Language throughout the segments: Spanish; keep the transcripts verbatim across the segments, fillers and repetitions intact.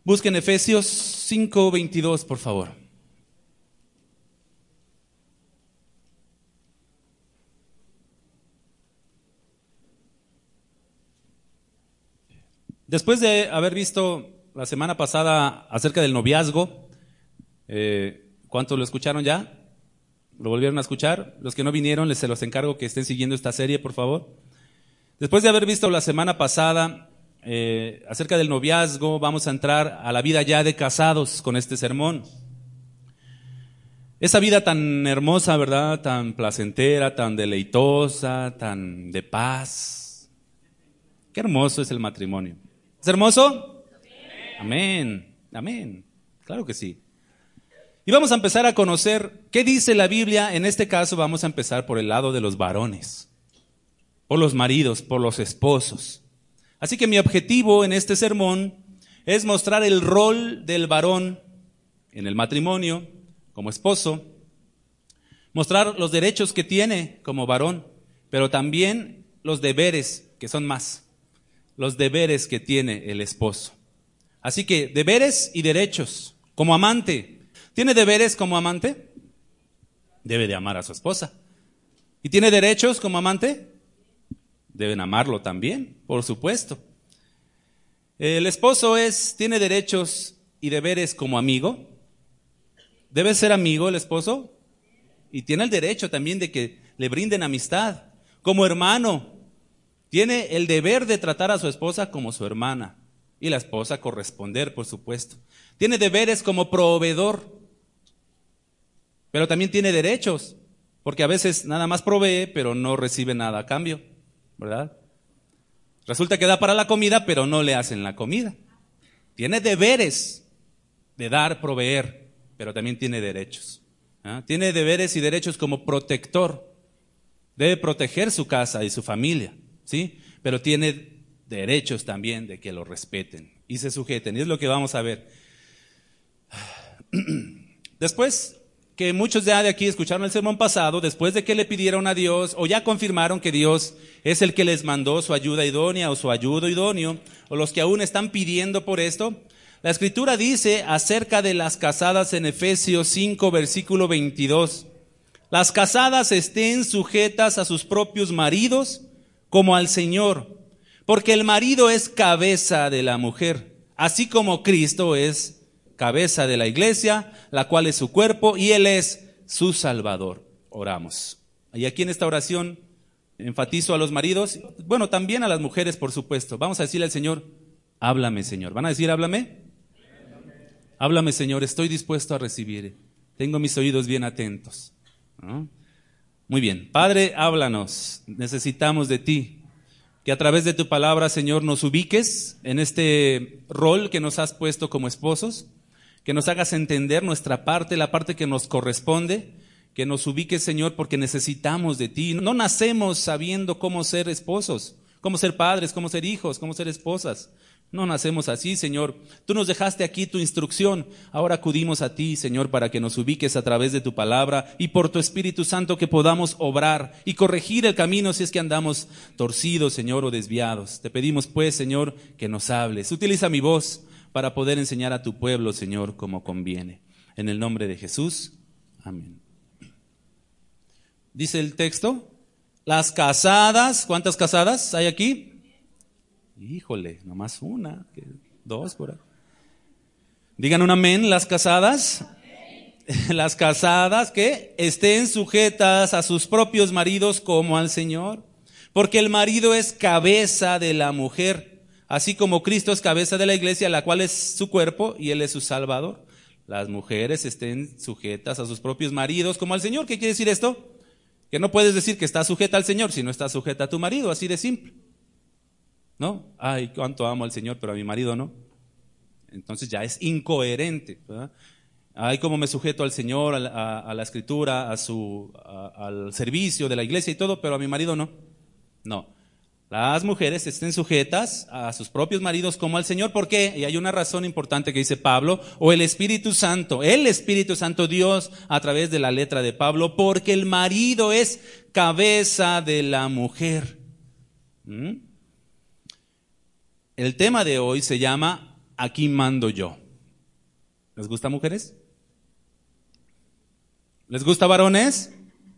Busquen Efesios cinco veintidós, por favor. Después de haber visto la semana pasada acerca del noviazgo, eh, ¿cuántos lo escucharon ya? ¿Lo volvieron a escuchar? Los que no vinieron, les se los encargo que estén siguiendo esta serie, por favor. Después de haber visto la semana pasada eh, acerca del noviazgo, vamos a entrar a la vida ya de casados con este sermón. Esa vida tan hermosa, ¿verdad? Tan placentera, tan deleitosa, tan de paz. Qué hermoso es el matrimonio. ¿Es hermoso? Amén. Amén. Claro que sí. Y vamos a empezar a conocer qué dice la Biblia. En este caso vamos a empezar por el lado de los varones, por los maridos, por los esposos. Así que mi objetivo en este sermón es mostrar el rol del varón en el matrimonio como esposo, mostrar los derechos que tiene como varón, pero también los deberes, que son más, los deberes que tiene el esposo. Así que deberes y derechos como amante. ¿Tiene deberes como amante? Debe de amar a su esposa. ¿Y tiene derechos como amante? Deben amarlo también, por supuesto. El esposo es, tiene derechos y deberes como amigo. Debe ser amigo el esposo. Y tiene el derecho también de que le brinden amistad. Como hermano, tiene el deber de tratar a su esposa como su hermana. Y la esposa corresponder, por supuesto. Tiene deberes como proveedor. Pero también tiene derechos, porque a veces nada más provee, pero no recibe nada a cambio, ¿verdad? Resulta que da para la comida, pero no le hacen la comida. Tiene deberes de dar, proveer, pero también tiene derechos. ¿Ah? Tiene deberes y derechos como protector. Debe proteger su casa y su familia, ¿sí? Pero tiene derechos también de que lo respeten y se sujeten. Y es lo que vamos a ver. Después que muchos ya de aquí escucharon el sermón pasado, después de que le pidieron a Dios, o ya confirmaron que Dios es el que les mandó su ayuda idónea o su ayudo idóneo, o los que aún están pidiendo por esto, la Escritura dice acerca de las casadas en Efesios cinco, versículo veintidós, las casadas estén sujetas a sus propios maridos como al Señor, porque el marido es cabeza de la mujer, así como Cristo es cabeza de la iglesia, la cual es su cuerpo, y Él es su Salvador. Oramos. Y aquí en esta oración enfatizo a los maridos, bueno, también a las mujeres, por supuesto. Vamos a decirle al Señor, háblame, Señor. ¿Van a decir háblame? Háblame, Señor, estoy dispuesto a recibir. Tengo mis oídos bien atentos. ¿No? Muy bien. Padre, háblanos. Necesitamos de ti. Que a través de tu palabra, Señor, nos ubiques en este rol que nos has puesto como esposos. Que nos hagas entender nuestra parte, la parte que nos corresponde, que nos ubiques, Señor, porque necesitamos de ti. No nacemos sabiendo cómo ser esposos, cómo ser padres, cómo ser hijos, cómo ser esposas. No nacemos así, Señor. Tú nos dejaste aquí tu instrucción. Ahora acudimos a ti, Señor, para que nos ubiques a través de tu palabra y por tu Espíritu Santo que podamos obrar y corregir el camino si es que andamos torcidos, Señor, o desviados. Te pedimos, pues, Señor, que nos hables. Utiliza mi voz para poder enseñar a tu pueblo, Señor, como conviene. En el nombre de Jesús, amén. Dice el texto, las casadas, ¿cuántas casadas hay aquí? Híjole, nomás una, dos por ahí. Digan un amén, las casadas. Las casadas que estén sujetas a sus propios maridos como al Señor, porque el marido es cabeza de la mujer, así como Cristo es cabeza de la iglesia, la cual es su cuerpo y Él es su Salvador. Las mujeres estén sujetas a sus propios maridos como al Señor. ¿Qué quiere decir esto? Que no puedes decir que estás sujeta al Señor si no estás sujeta a tu marido, así de simple. ¿No? Ay, cuánto amo al Señor, pero a mi marido no. Entonces ya es incoherente, ¿verdad? Ay, cómo me sujeto al Señor, a la, a, a la Escritura, a su, a, al servicio de la iglesia y todo, pero a mi marido no. No. Las mujeres estén sujetas a sus propios maridos como al Señor. ¿Por qué? Y hay una razón importante que dice Pablo, o el Espíritu Santo, el Espíritu Santo Dios a través de la letra de Pablo, porque el marido es cabeza de la mujer. ¿Mm? El tema de hoy se llama aquí mando yo. ¿Les gusta, mujeres? ¿Les gusta, varones?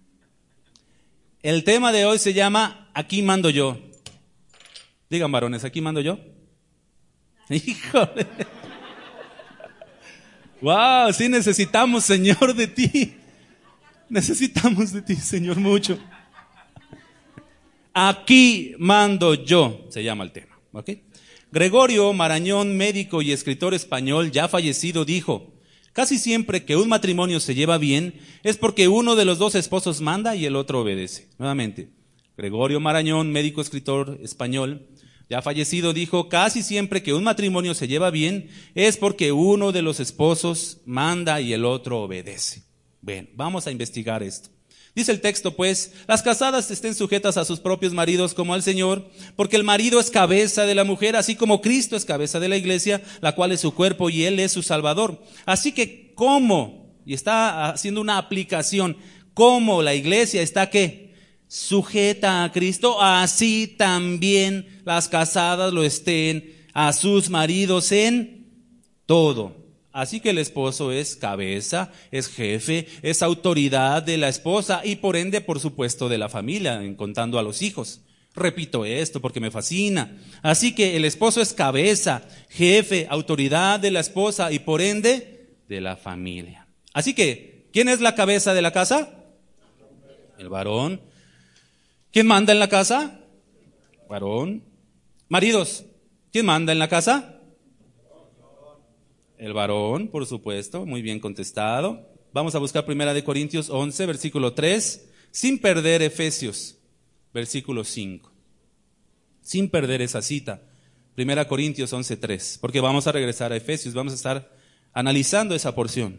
El tema de hoy se llama aquí mando yo. Digan, varones, aquí mando yo. Híjole. Wow, sí necesitamos, Señor, de ti. Necesitamos de ti, Señor, mucho. Aquí mando yo, se llama el tema, ¿ok? Gregorio Marañón, médico y escritor español ya fallecido, dijo: casi siempre que un matrimonio se lleva bien es porque uno de los dos esposos manda y el otro obedece. Nuevamente, Gregorio Marañón, médico, escritor español ya fallecido, dijo: casi siempre que un matrimonio se lleva bien es porque uno de los esposos manda y el otro obedece. Bien, vamos a investigar esto. Dice el texto, pues, las casadas estén sujetas a sus propios maridos como al Señor, porque el marido es cabeza de la mujer, así como Cristo es cabeza de la iglesia, la cual es su cuerpo y Él es su Salvador. Así que, ¿cómo? Y está haciendo una aplicación. ¿Cómo la iglesia está qué? Sujeta a Cristo, así también las casadas lo estén a sus maridos en todo. Así que el esposo es cabeza, es jefe, es autoridad de la esposa y por ende, por supuesto, de la familia, en contando a los hijos. Repito esto porque me fascina. Así que el esposo es cabeza, jefe, autoridad de la esposa y por ende, de la familia. Así que, ¿quién es la cabeza de la casa? El varón. ¿Quién manda en la casa? Varón. Maridos, ¿quién manda en la casa? El varón, por supuesto, muy bien contestado. Vamos a buscar primera de Corintios once, versículo tres, sin perder Efesios, versículo cinco. Sin perder esa cita, primera Corintios once, tres, porque vamos a regresar a Efesios, vamos a estar analizando esa porción.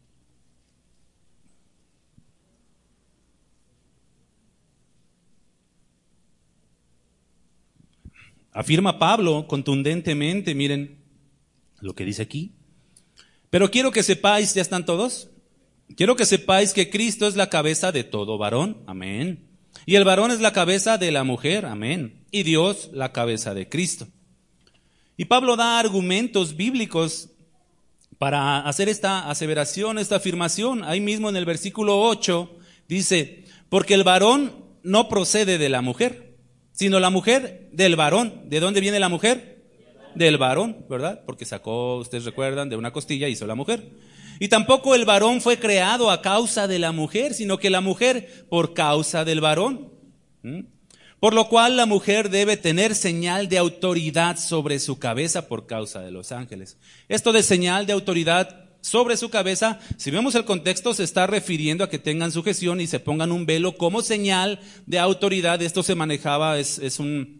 Afirma Pablo contundentemente, miren lo que dice aquí. Pero quiero que sepáis, ¿ya están todos? Quiero que sepáis que Cristo es la cabeza de todo varón, amén. Y el varón es la cabeza de la mujer, amén. Y Dios la cabeza de Cristo. Y Pablo da argumentos bíblicos para hacer esta aseveración, esta afirmación. Ahí mismo en el versículo ocho dice, porque el varón no procede de la mujer, sino la mujer del varón. ¿De dónde viene la mujer? Del varón, ¿verdad? Porque sacó, ustedes recuerdan, de una costilla hizo la mujer. Y tampoco el varón fue creado a causa de la mujer, sino que la mujer por causa del varón. ¿Mm? Por lo cual la mujer debe tener señal de autoridad sobre su cabeza por causa de los ángeles. Esto de señal de autoridad sobre su cabeza, si vemos el contexto, se está refiriendo a que tengan sujeción y se pongan un velo como señal de autoridad. Esto se manejaba, es, es un...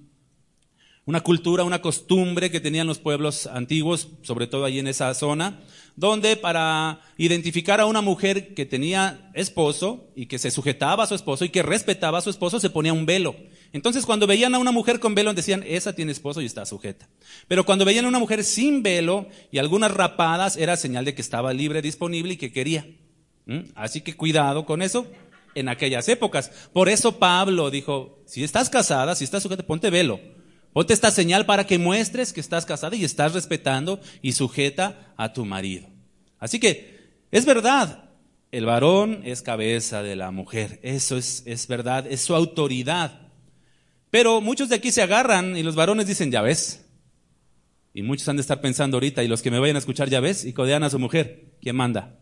una cultura, una costumbre que tenían los pueblos antiguos, sobre todo allí en esa zona, donde para identificar a una mujer que tenía esposo y que se sujetaba a su esposo y que respetaba a su esposo, se ponía un velo. Entonces cuando veían a una mujer con velo decían, esa tiene esposo y está sujeta. Pero cuando veían a una mujer sin velo y algunas rapadas, era señal de que estaba libre, disponible y que quería. ¿Mm? Así que cuidado con eso en aquellas épocas. Por eso Pablo dijo, si estás casada, si estás sujeta, ponte velo. Ponte esta señal para que muestres que estás casada y estás respetando y sujeta a tu marido. Así que, es verdad, el varón es cabeza de la mujer. Eso es, es verdad, es su autoridad. Pero muchos de aquí se agarran y los varones dicen, ya ves. Y muchos han de estar pensando ahorita, y los que me vayan a escuchar, ya ves, y codean a su mujer. ¿Quién manda?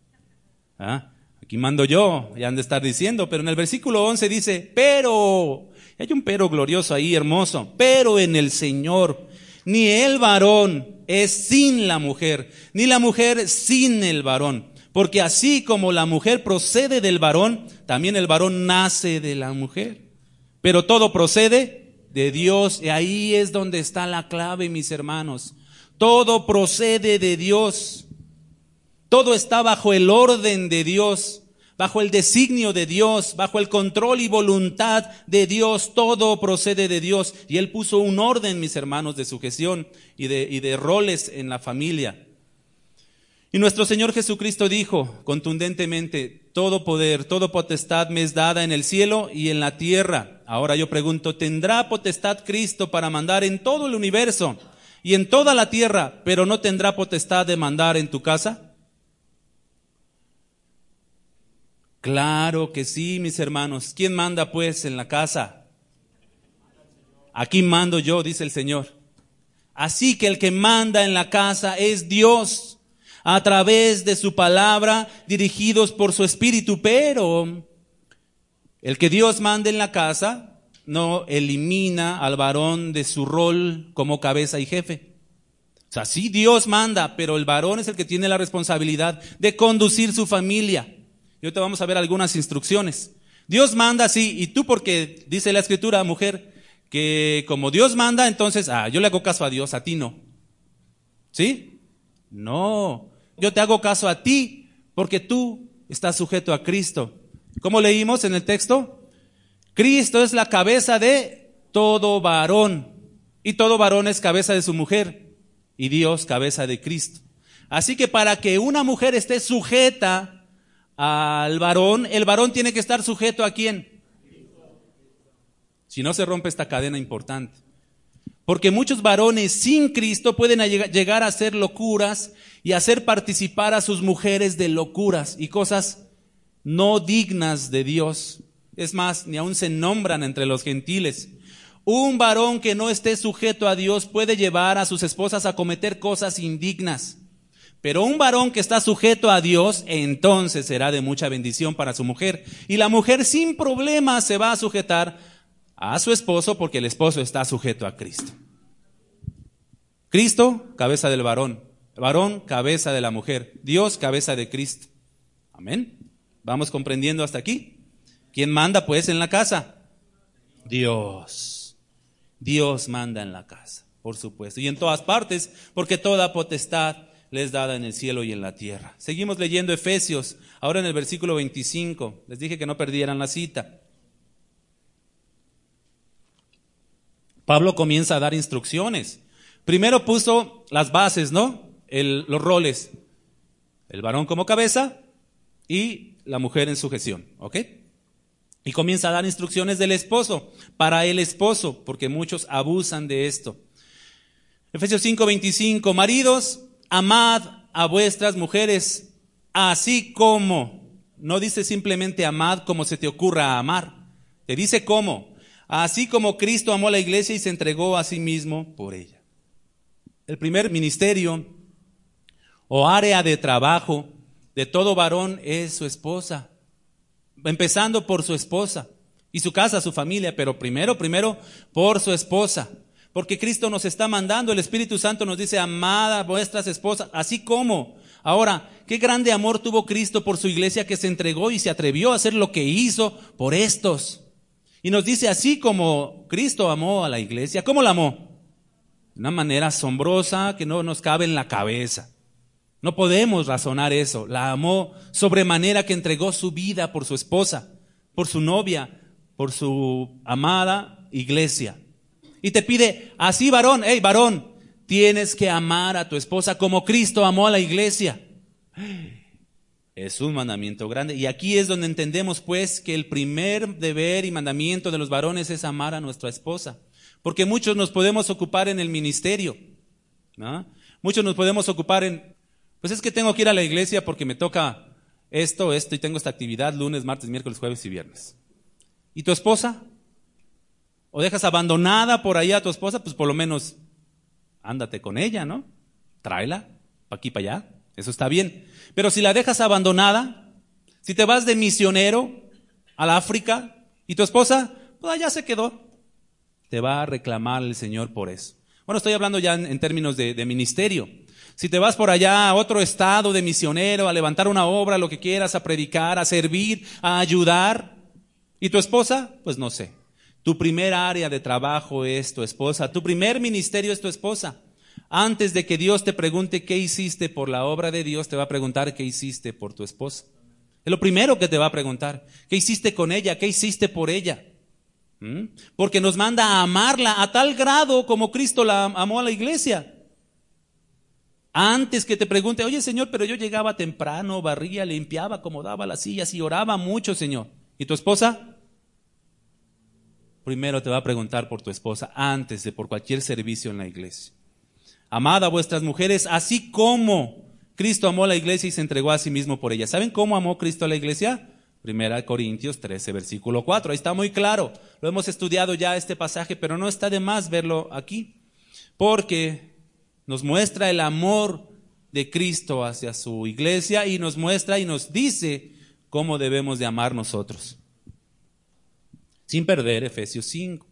¿Ah? Aquí mando yo, y han de estar diciendo, pero en el versículo once dice, pero... hay un pero glorioso ahí, hermoso. Pero en el Señor, ni el varón es sin la mujer, ni la mujer sin el varón. Porque así como la mujer procede del varón, también el varón nace de la mujer. Pero todo procede de Dios. Y ahí es donde está la clave, mis hermanos. Todo procede de Dios. Todo está bajo el orden de Dios. Bajo el designio de Dios, bajo el control y voluntad de Dios, todo procede de Dios. Y Él puso un orden, mis hermanos, de sujeción y de, y de roles en la familia. Y nuestro Señor Jesucristo dijo contundentemente, todo poder, toda potestad me es dada en el cielo y en la tierra. Ahora yo pregunto, ¿tendrá potestad Cristo para mandar en todo el universo y en toda la tierra, pero no tendrá potestad de mandar en tu casa? Claro que sí, mis hermanos. ¿Quién manda pues en la casa? Aquí mando yo, dice el Señor. Así que el que manda en la casa es Dios, a través de su palabra, dirigidos por su espíritu, pero el que Dios manda en la casa no elimina al varón de su rol como cabeza y jefe. O sea, sí Dios manda, pero el varón es el que tiene la responsabilidad de conducir su familia. Y ahorita vamos a ver algunas instrucciones. Dios manda, sí, y tú porque dice la Escritura, mujer, que como Dios manda, entonces, ah, yo le hago caso a Dios, a ti no. ¿Sí? No, yo te hago caso a ti porque tú estás sujeto a Cristo. ¿Cómo leímos en el texto? Cristo es la cabeza de todo varón, y todo varón es cabeza de su mujer, y Dios cabeza de Cristo. Así que para que una mujer esté sujeta al varón, el varón tiene que estar sujeto ¿a quién? Si no se rompe esta cadena importante. Porque muchos varones sin Cristo pueden llegar a hacer locuras y hacer participar a sus mujeres de locuras y cosas no dignas de Dios. Es más, ni aún se nombran entre los gentiles. Un varón que no esté sujeto a Dios puede llevar a sus esposas a cometer cosas indignas. Pero un varón que está sujeto a Dios, entonces será de mucha bendición para su mujer. Y la mujer sin problema se va a sujetar a su esposo porque el esposo está sujeto a Cristo. Cristo, cabeza del varón. El varón, cabeza de la mujer. Dios, cabeza de Cristo. Amén. ¿Vamos comprendiendo hasta aquí? ¿Quién manda pues en la casa? Dios. Dios manda en la casa, por supuesto. Y en todas partes, porque toda potestad le es dada en el cielo y en la tierra. Seguimos leyendo Efesios, ahora en el versículo veinticinco. Les dije que no perdieran la cita. Pablo comienza a dar instrucciones. Primero puso las bases, ¿no? El, los roles. El varón como cabeza y la mujer en sujeción, ¿ok? Y comienza a dar instrucciones del esposo, para el esposo, porque muchos abusan de esto. Efesios cinco veinticinco, maridos, amad a vuestras mujeres, así como, no dice simplemente amad como se te ocurra amar, te dice cómo, así como Cristo amó a la iglesia y se entregó a sí mismo por ella. El primer ministerio o área de trabajo de todo varón es su esposa. Empezando por su esposa y su casa, su familia, pero primero, primero por su esposa. Porque Cristo nos está mandando, el Espíritu Santo nos dice, amad a vuestras esposas, así como. Ahora, qué grande amor tuvo Cristo por su iglesia que se entregó y se atrevió a hacer lo que hizo por estos. Y nos dice, así como Cristo amó a la iglesia, ¿cómo la amó? De una manera asombrosa que no nos cabe en la cabeza. No podemos razonar eso. La amó sobremanera que entregó su vida por su esposa, por su novia, por su amada iglesia. Y te pide, así varón, hey varón, tienes que amar a tu esposa como Cristo amó a la iglesia. Es un mandamiento grande. Y aquí es donde entendemos pues que el primer deber y mandamiento de los varones es amar a nuestra esposa. Porque muchos nos podemos ocupar en el ministerio, ¿no? Muchos nos podemos ocupar en, pues es que tengo que ir a la iglesia porque me toca esto, esto y tengo esta actividad lunes, martes, miércoles, jueves y viernes. ¿Y tu esposa? ¿O dejas abandonada por ahí a tu esposa? Pues por lo menos ándate con ella, ¿no? Tráela, pa' aquí, pa' allá. Eso está bien. Pero si la dejas abandonada, si te vas de misionero al África y tu esposa, pues allá se quedó, te va a reclamar el Señor por eso. Bueno, estoy hablando ya en, en términos de, de ministerio. Si te vas por allá a otro estado de misionero, a levantar una obra, lo que quieras, a predicar, a servir, a ayudar, ¿y tu esposa? Pues no sé. Tu primer área de trabajo es tu esposa, tu primer ministerio es tu esposa. Antes de que Dios te pregunte qué hiciste por la obra de Dios, te va a preguntar qué hiciste por tu esposa. Es lo primero que te va a preguntar. ¿Qué hiciste con ella? ¿Qué hiciste por ella? ¿Mm? Porque nos manda a amarla a tal grado como Cristo la amó a la iglesia. Antes que te pregunte, oye Señor, pero yo llegaba temprano, barría, limpiaba, acomodaba las sillas y oraba mucho, Señor. ¿Y tu esposa? Primero te va a preguntar por tu esposa antes de por cualquier servicio en la iglesia. amad a vuestras mujeres, así como Cristo amó a la iglesia y se entregó a sí mismo por ella. ¿Saben cómo amó Cristo a la iglesia? Primera Corintios trece, versículo cuatro. Ahí está muy claro. Lo hemos estudiado ya este pasaje, pero no está de más verlo aquí, porque nos muestra el amor de Cristo hacia su iglesia y nos muestra y nos dice cómo debemos de amar nosotros. Sin perder Efesios cinco.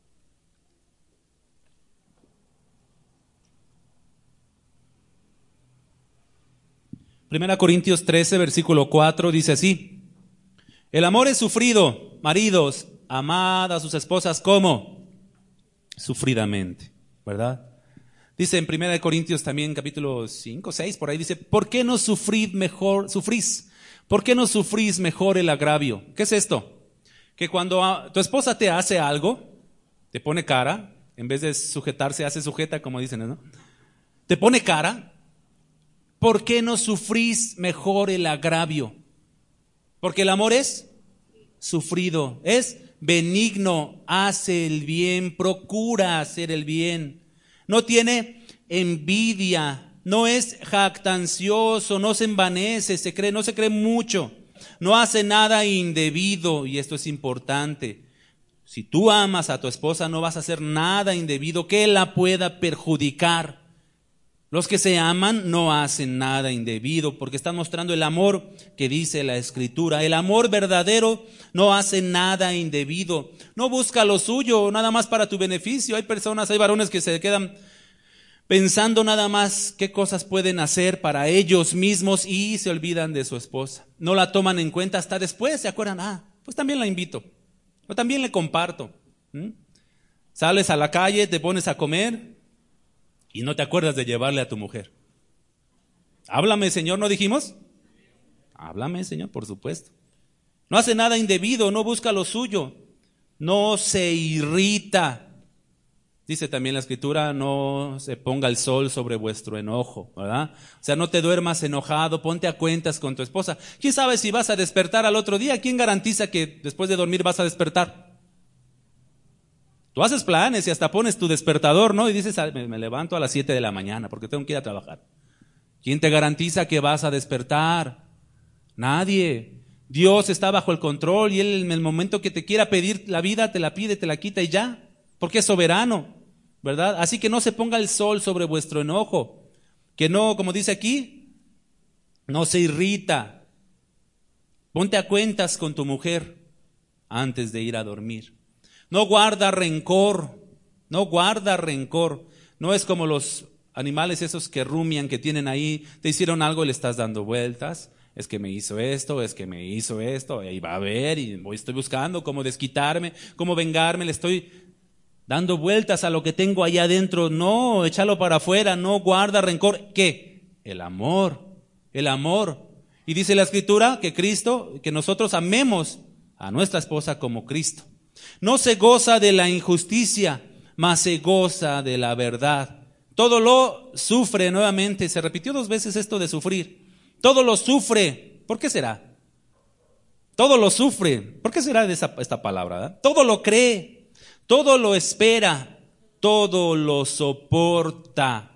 Primera Corintios trece, versículo cuatro, dice así: el amor es sufrido, maridos, amad a sus esposas como sufridamente, ¿verdad? Dice en Primera Corintios también, capítulo cinco, seis, por ahí dice: ¿por qué no sufrid mejor, sufrís? ¿Por qué no sufrís mejor el agravio? ¿Qué es esto? Que cuando a, tu esposa te hace algo, te pone cara, en vez de sujetarse, hace sujeta, como dicen, ¿no? Te pone cara. ¿Por qué no sufrís mejor el agravio? Porque el amor es sufrido, es benigno, hace el bien, procura hacer el bien. No tiene envidia, no es jactancioso, no se envanece, se cree, no se cree mucho, no hace nada indebido, y esto es importante. Si tú amas a tu esposa, no vas a hacer nada indebido que la pueda perjudicar. Los que se aman no hacen nada indebido porque están mostrando el amor que dice la Escritura. El amor verdadero no hace nada indebido. No busca lo suyo, nada más para tu beneficio. Hay personas, hay varones que se quedan pensando nada más qué cosas pueden hacer para ellos mismos y se olvidan de su esposa. No la toman en cuenta hasta después, se acuerdan, ah, pues también la invito, o también le comparto. ¿Mm? Sales a la calle, te pones a comer y no te acuerdas de llevarle a tu mujer. Háblame, Señor, ¿no dijimos? Háblame, Señor, por supuesto. No hace nada indebido, no busca lo suyo, no se irrita. Dice también la Escritura, no se ponga el sol sobre vuestro enojo, ¿verdad? O sea, no te duermas enojado, ponte a cuentas con tu esposa. ¿Quién sabe si vas a despertar al otro día? ¿Quién garantiza que después de dormir vas a despertar? Tú haces planes y hasta pones tu despertador, ¿no? Y dices, me, me levanto a las siete de la mañana porque tengo que ir a trabajar. ¿Quién te garantiza que vas a despertar? Nadie. Dios está bajo el control y Él en el momento que te quiera pedir la vida, te la pide, te la quita y ya. Porque es soberano, ¿verdad? Así que no se ponga el sol sobre vuestro enojo. Que no, como dice aquí, no se irrita. Ponte a cuentas con tu mujer antes de ir a dormir. No guarda rencor, no guarda rencor. No es como los animales esos que rumian, que tienen ahí, te hicieron algo y le estás dando vueltas. Es que me hizo esto, es que me hizo esto, y ahí va a ver, y voy, estoy buscando cómo desquitarme, cómo vengarme, le estoy dando vueltas a lo que tengo ahí adentro. No, échalo para afuera, no guarda rencor. ¿Qué? El amor, el amor. Y dice la Escritura que Cristo, que nosotros amemos a nuestra esposa como Cristo. No se goza de la injusticia, mas se goza de la verdad. Todo lo sufre, nuevamente, se repitió dos veces esto de sufrir. Todo lo sufre. ¿Por qué será? Todo lo sufre. ¿Por qué será de esa, esta palabra? ¿verdad? Todo lo cree, todo lo espera, todo lo soporta.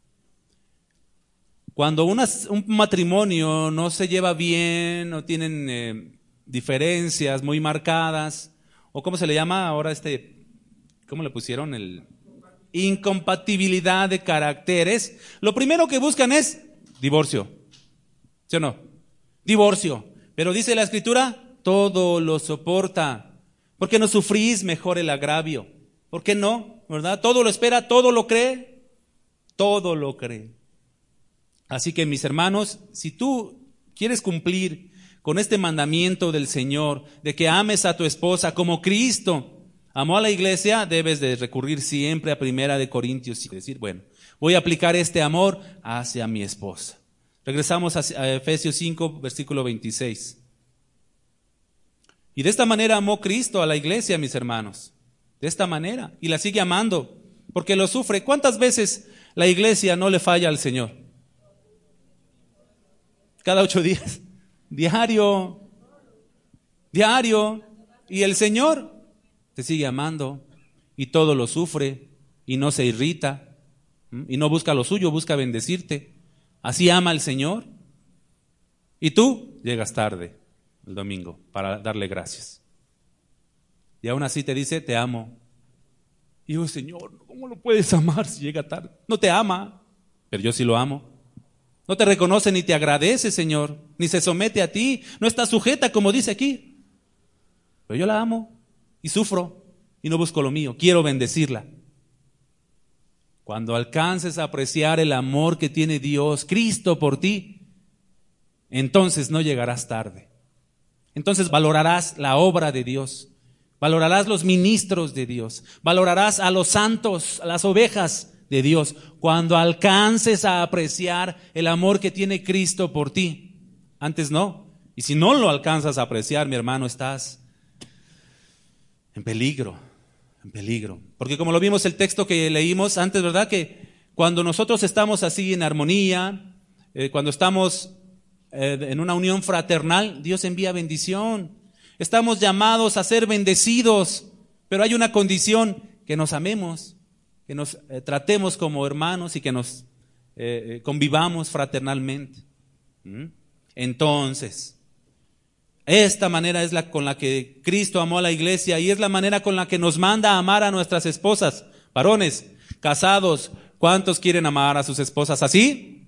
Cuando una, un matrimonio no se lleva bien, no tienen eh, diferencias muy marcadas, o ¿cómo se le llama ahora este? ¿Cómo le pusieron? El incompatibilidad de caracteres. Lo primero que buscan es divorcio. ¿Sí o no? Divorcio. Pero dice la Escritura, todo lo soporta. ¿Por qué no sufrís mejor el agravio? ¿Por qué no? ¿Verdad? Todo lo espera, todo lo cree, todo lo cree. Así que mis hermanos, si tú quieres cumplir con este mandamiento del Señor, de que ames a tu esposa como Cristo amó a la iglesia, debes de recurrir siempre a Primera de Corintios y decir, bueno, voy a aplicar este amor hacia mi esposa. Regresamos a Efesios cinco, versículo veintiséis. Y de esta manera amó Cristo a la iglesia, mis hermanos. De esta manera. Y la sigue amando, porque lo sufre. ¿Cuántas veces la iglesia no le falla al Señor? Cada ocho días. Diario, diario, y el Señor te sigue amando y todo lo sufre y no se irrita, y no busca lo suyo, busca bendecirte. Así ama al Señor. Y tú llegas tarde el domingo para darle gracias. Y aún así te dice, te amo. Y yo, Señor, ¿cómo lo puedes amar si llega tarde? No te ama, pero yo sí lo amo. No te reconoce ni te agradece, Señor, ni se somete a ti, no está sujeta como dice aquí. Pero yo la amo y sufro y no busco lo mío, quiero bendecirla. Cuando alcances a apreciar el amor que tiene Dios, Cristo por ti, entonces no llegarás tarde. Entonces valorarás la obra de Dios, valorarás los ministros de Dios, valorarás a los santos, a las ovejas de Dios, cuando alcances a apreciar el amor que tiene Cristo por ti. Antes no. Y si no lo alcanzas a apreciar, mi hermano, estás en peligro, en peligro. Porque como lo vimos el texto que leímos antes, ¿verdad? Que cuando nosotros estamos así en armonía, eh, cuando estamos eh, en una unión fraternal, Dios envía bendición. Estamos llamados a ser bendecidos, pero hay una condición: que nos amemos, que nos eh, tratemos como hermanos y que nos eh, convivamos fraternalmente. ¿Mm? Entonces, esta manera es la con la que Cristo amó a la iglesia y es la manera con la que nos manda a amar a nuestras esposas. Varones, casados, ¿cuántos quieren amar a sus esposas así?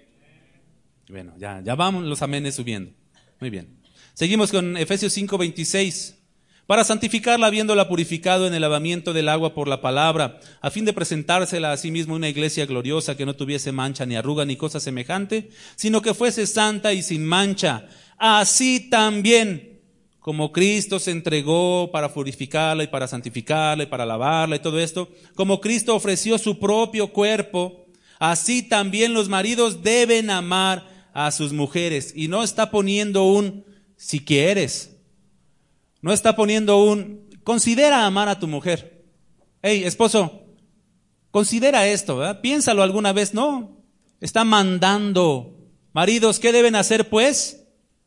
Bueno, ya, ya vamos los amenes subiendo. Muy bien. Seguimos con Efesios cinco veintiséis. Para santificarla, habiéndola purificado en el lavamiento del agua por la palabra, a fin de presentársela a sí mismo una iglesia gloriosa, que no tuviese mancha ni arruga ni cosa semejante, sino que fuese santa y sin mancha. Así también, como Cristo se entregó para purificarla y para santificarla y para lavarla y todo esto, como Cristo ofreció su propio cuerpo, así también los maridos deben amar a sus mujeres. Y no está poniendo un si quieres. No está poniendo un, considera amar a tu mujer. Hey, esposo, considera esto, ¿verdad? Piénsalo alguna vez. No, está mandando. Maridos, ¿qué deben hacer pues?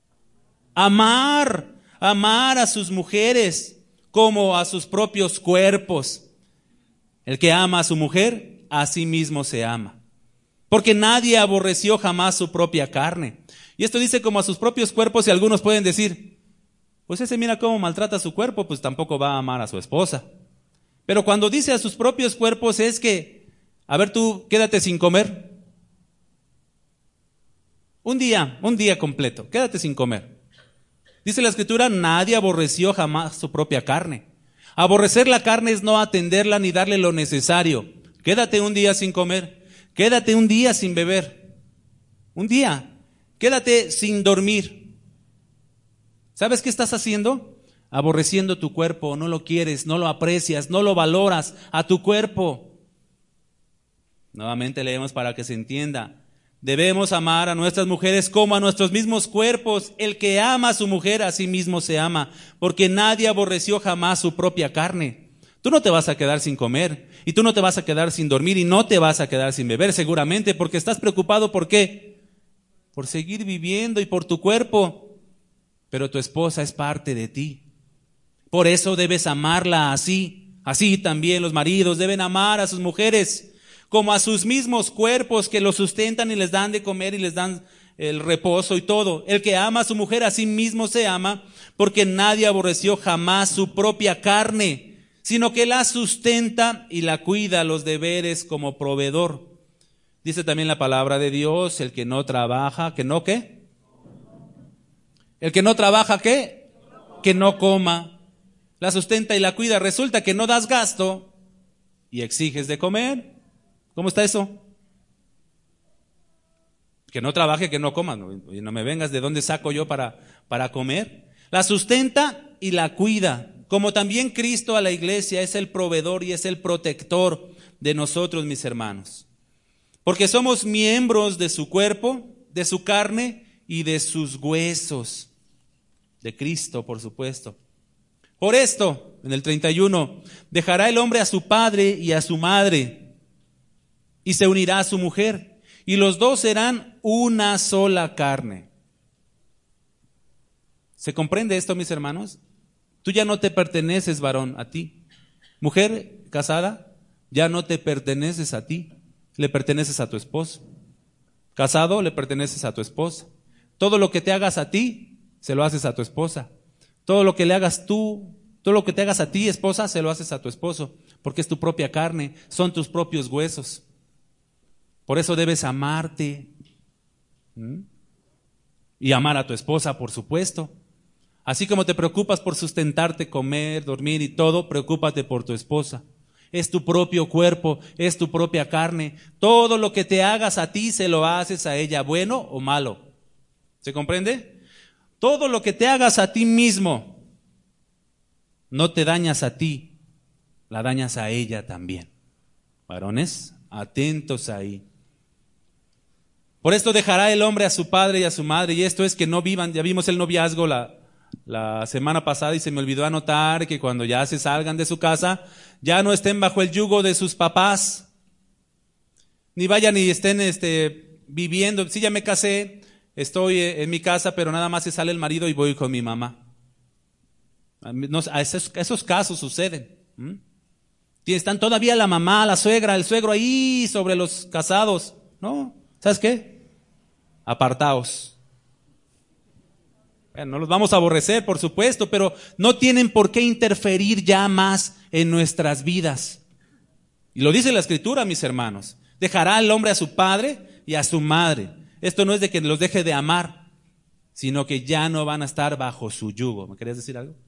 Amar, amar a sus mujeres como a sus propios cuerpos. El que ama a su mujer, a sí mismo se ama. Porque nadie aborreció jamás su propia carne. Y esto dice como a sus propios cuerpos, y algunos pueden decir, pues ese mira cómo maltrata su cuerpo, pues tampoco va a amar a su esposa. Pero cuando dice a sus propios cuerpos es que, a ver tú, quédate sin comer. Un día, un día completo, quédate sin comer. Dice la Escritura, nadie aborreció jamás su propia carne. Aborrecer la carne es no atenderla ni darle lo necesario. Quédate un día sin comer, quédate un día sin beber, un día, quédate sin dormir. ¿Sabes qué estás haciendo? Aborreciendo tu cuerpo, no lo quieres, no lo aprecias, no lo valoras a tu cuerpo. Nuevamente leemos para que se entienda. Debemos amar a nuestras mujeres como a nuestros mismos cuerpos. El que ama a su mujer a sí mismo se ama, porque nadie aborreció jamás su propia carne. Tú no te vas a quedar sin comer, y tú no te vas a quedar sin dormir, y no te vas a quedar sin beber seguramente, porque estás preocupado. ¿Por qué? Por seguir viviendo y por tu cuerpo. Pero tu esposa es parte de ti. Por eso debes amarla así. Así también los maridos deben amar a sus mujeres como a sus mismos cuerpos, que los sustentan y les dan de comer y les dan el reposo y todo. El que ama a su mujer a sí mismo se ama, porque nadie aborreció jamás su propia carne, sino que la sustenta y la cuida los deberes como proveedor. Dice también la palabra de Dios, el que no trabaja, ¿que no qué? El que no trabaja, ¿qué? Que no coma. La sustenta y la cuida. Resulta que no das gasto y exiges de comer. ¿Cómo está eso? Que no trabaje, que no coma. No, no me vengas de dónde saco yo para, para comer. La sustenta y la cuida. Como también Cristo a la iglesia es el proveedor y es el protector de nosotros, mis hermanos. Porque somos miembros de su cuerpo, de su carne y de sus huesos. De Cristo, por supuesto. Por esto, en el treinta y uno, dejará el hombre a su padre y a su madre, y se unirá a su mujer, y los dos serán una sola carne. ¿Se comprende esto, mis hermanos? Tú ya no te perteneces, varón, a ti. Mujer casada, ya no te perteneces a ti. le perteneces a tu esposo. Casado, le perteneces a tu esposa. Todo lo que te hagas a ti, se lo haces a tu esposa. Todo lo que le hagas tú, todo lo que te hagas a ti, esposa, se lo haces a tu esposo, porque es tu propia carne, son tus propios huesos. Por eso debes amarte. ¿Mm? Y amar a tu esposa, por supuesto. Así como te preocupas por sustentarte, comer, dormir y todo, preocúpate por tu esposa. Es tu propio cuerpo, es tu propia carne. Todo lo que te hagas a ti, se lo haces a ella, bueno o malo. ¿Se comprende? Todo lo que te hagas a ti mismo, no te dañas a ti, la dañas a ella también. Varones, atentos ahí. Por esto dejará el hombre a su padre y a su madre, y esto es que no vivan, ya vimos el noviazgo la, la semana pasada y se me olvidó anotar que cuando ya se salgan de su casa, ya no estén bajo el yugo de sus papás, ni vayan y estén este, viviendo. Sí, ya me casé, estoy en mi casa, pero nada más se sale el marido y voy con mi mamá. No, a esos, esos casos suceden. ¿Mm? Están todavía la mamá, la suegra, el suegro ahí sobre los casados. No, ¿sabes qué? Apartaos. Bueno, no los vamos a aborrecer, por supuesto, pero no tienen por qué interferir ya más en nuestras vidas. Y lo dice la Escritura, mis hermanos. Dejará el hombre a su padre y a su madre. Esto no es de que los deje de amar, sino que ya no van a estar bajo su yugo. ¿Me querías decir algo?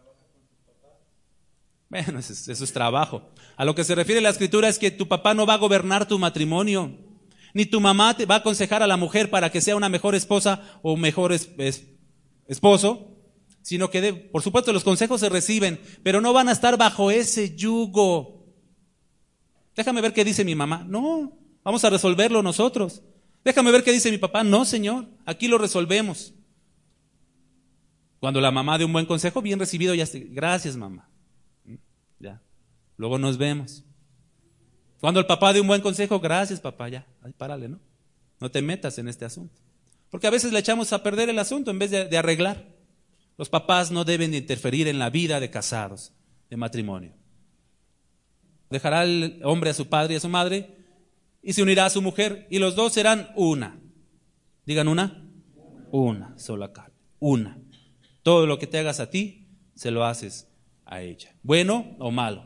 Bueno, eso es, eso es trabajo. A lo que se refiere la Escritura es que tu papá no va a gobernar tu matrimonio, ni tu mamá te va a aconsejar a la mujer para que sea una mejor esposa o mejor es, es, esposo, sino que, de, por supuesto, los consejos se reciben, pero no van a estar bajo ese yugo. Déjame ver qué dice mi mamá. No, vamos a resolverlo nosotros. Déjame ver qué dice mi papá. No, señor, aquí lo resolvemos. Cuando la mamá de un buen consejo, bien recibido, ya esté. Gracias, mamá. Ya, luego nos vemos. Cuando el papá de un buen consejo, gracias papá, ya, ay, párale, ¿no? No te metas en este asunto. Porque a veces le echamos a perder el asunto en vez de, de arreglar. Los papás no deben de interferir en la vida de casados, de matrimonio. Dejará el hombre a su padre y a su madre y se unirá a su mujer y los dos serán una. Digan una. Una sola carne. Una. Todo lo que te hagas a ti, se lo haces a ella. Bueno o malo.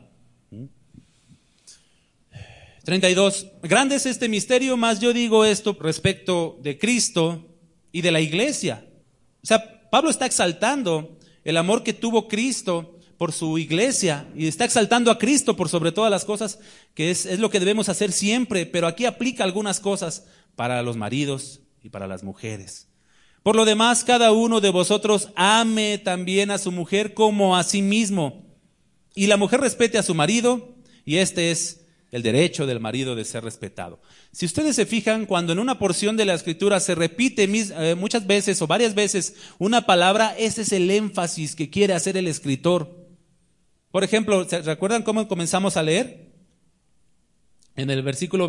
treinta y dos. Grande es este misterio, mas yo digo esto respecto de Cristo y de la iglesia. O sea, Pablo está exaltando el amor que tuvo Cristo por su iglesia y está exaltando a Cristo por sobre todas las cosas, que es, es lo que debemos hacer siempre, pero aquí aplica algunas cosas para los maridos y para las mujeres. Por lo demás, cada uno de vosotros ame también a su mujer como a sí mismo, y la mujer respete a su marido, y este es el derecho del marido de ser respetado. Si ustedes se fijan, cuando en una porción de la Escritura se repite eh, muchas veces o varias veces una palabra, ese es el énfasis que quiere hacer el escritor. Por ejemplo, ¿se recuerdan cómo comenzamos a leer? En el versículo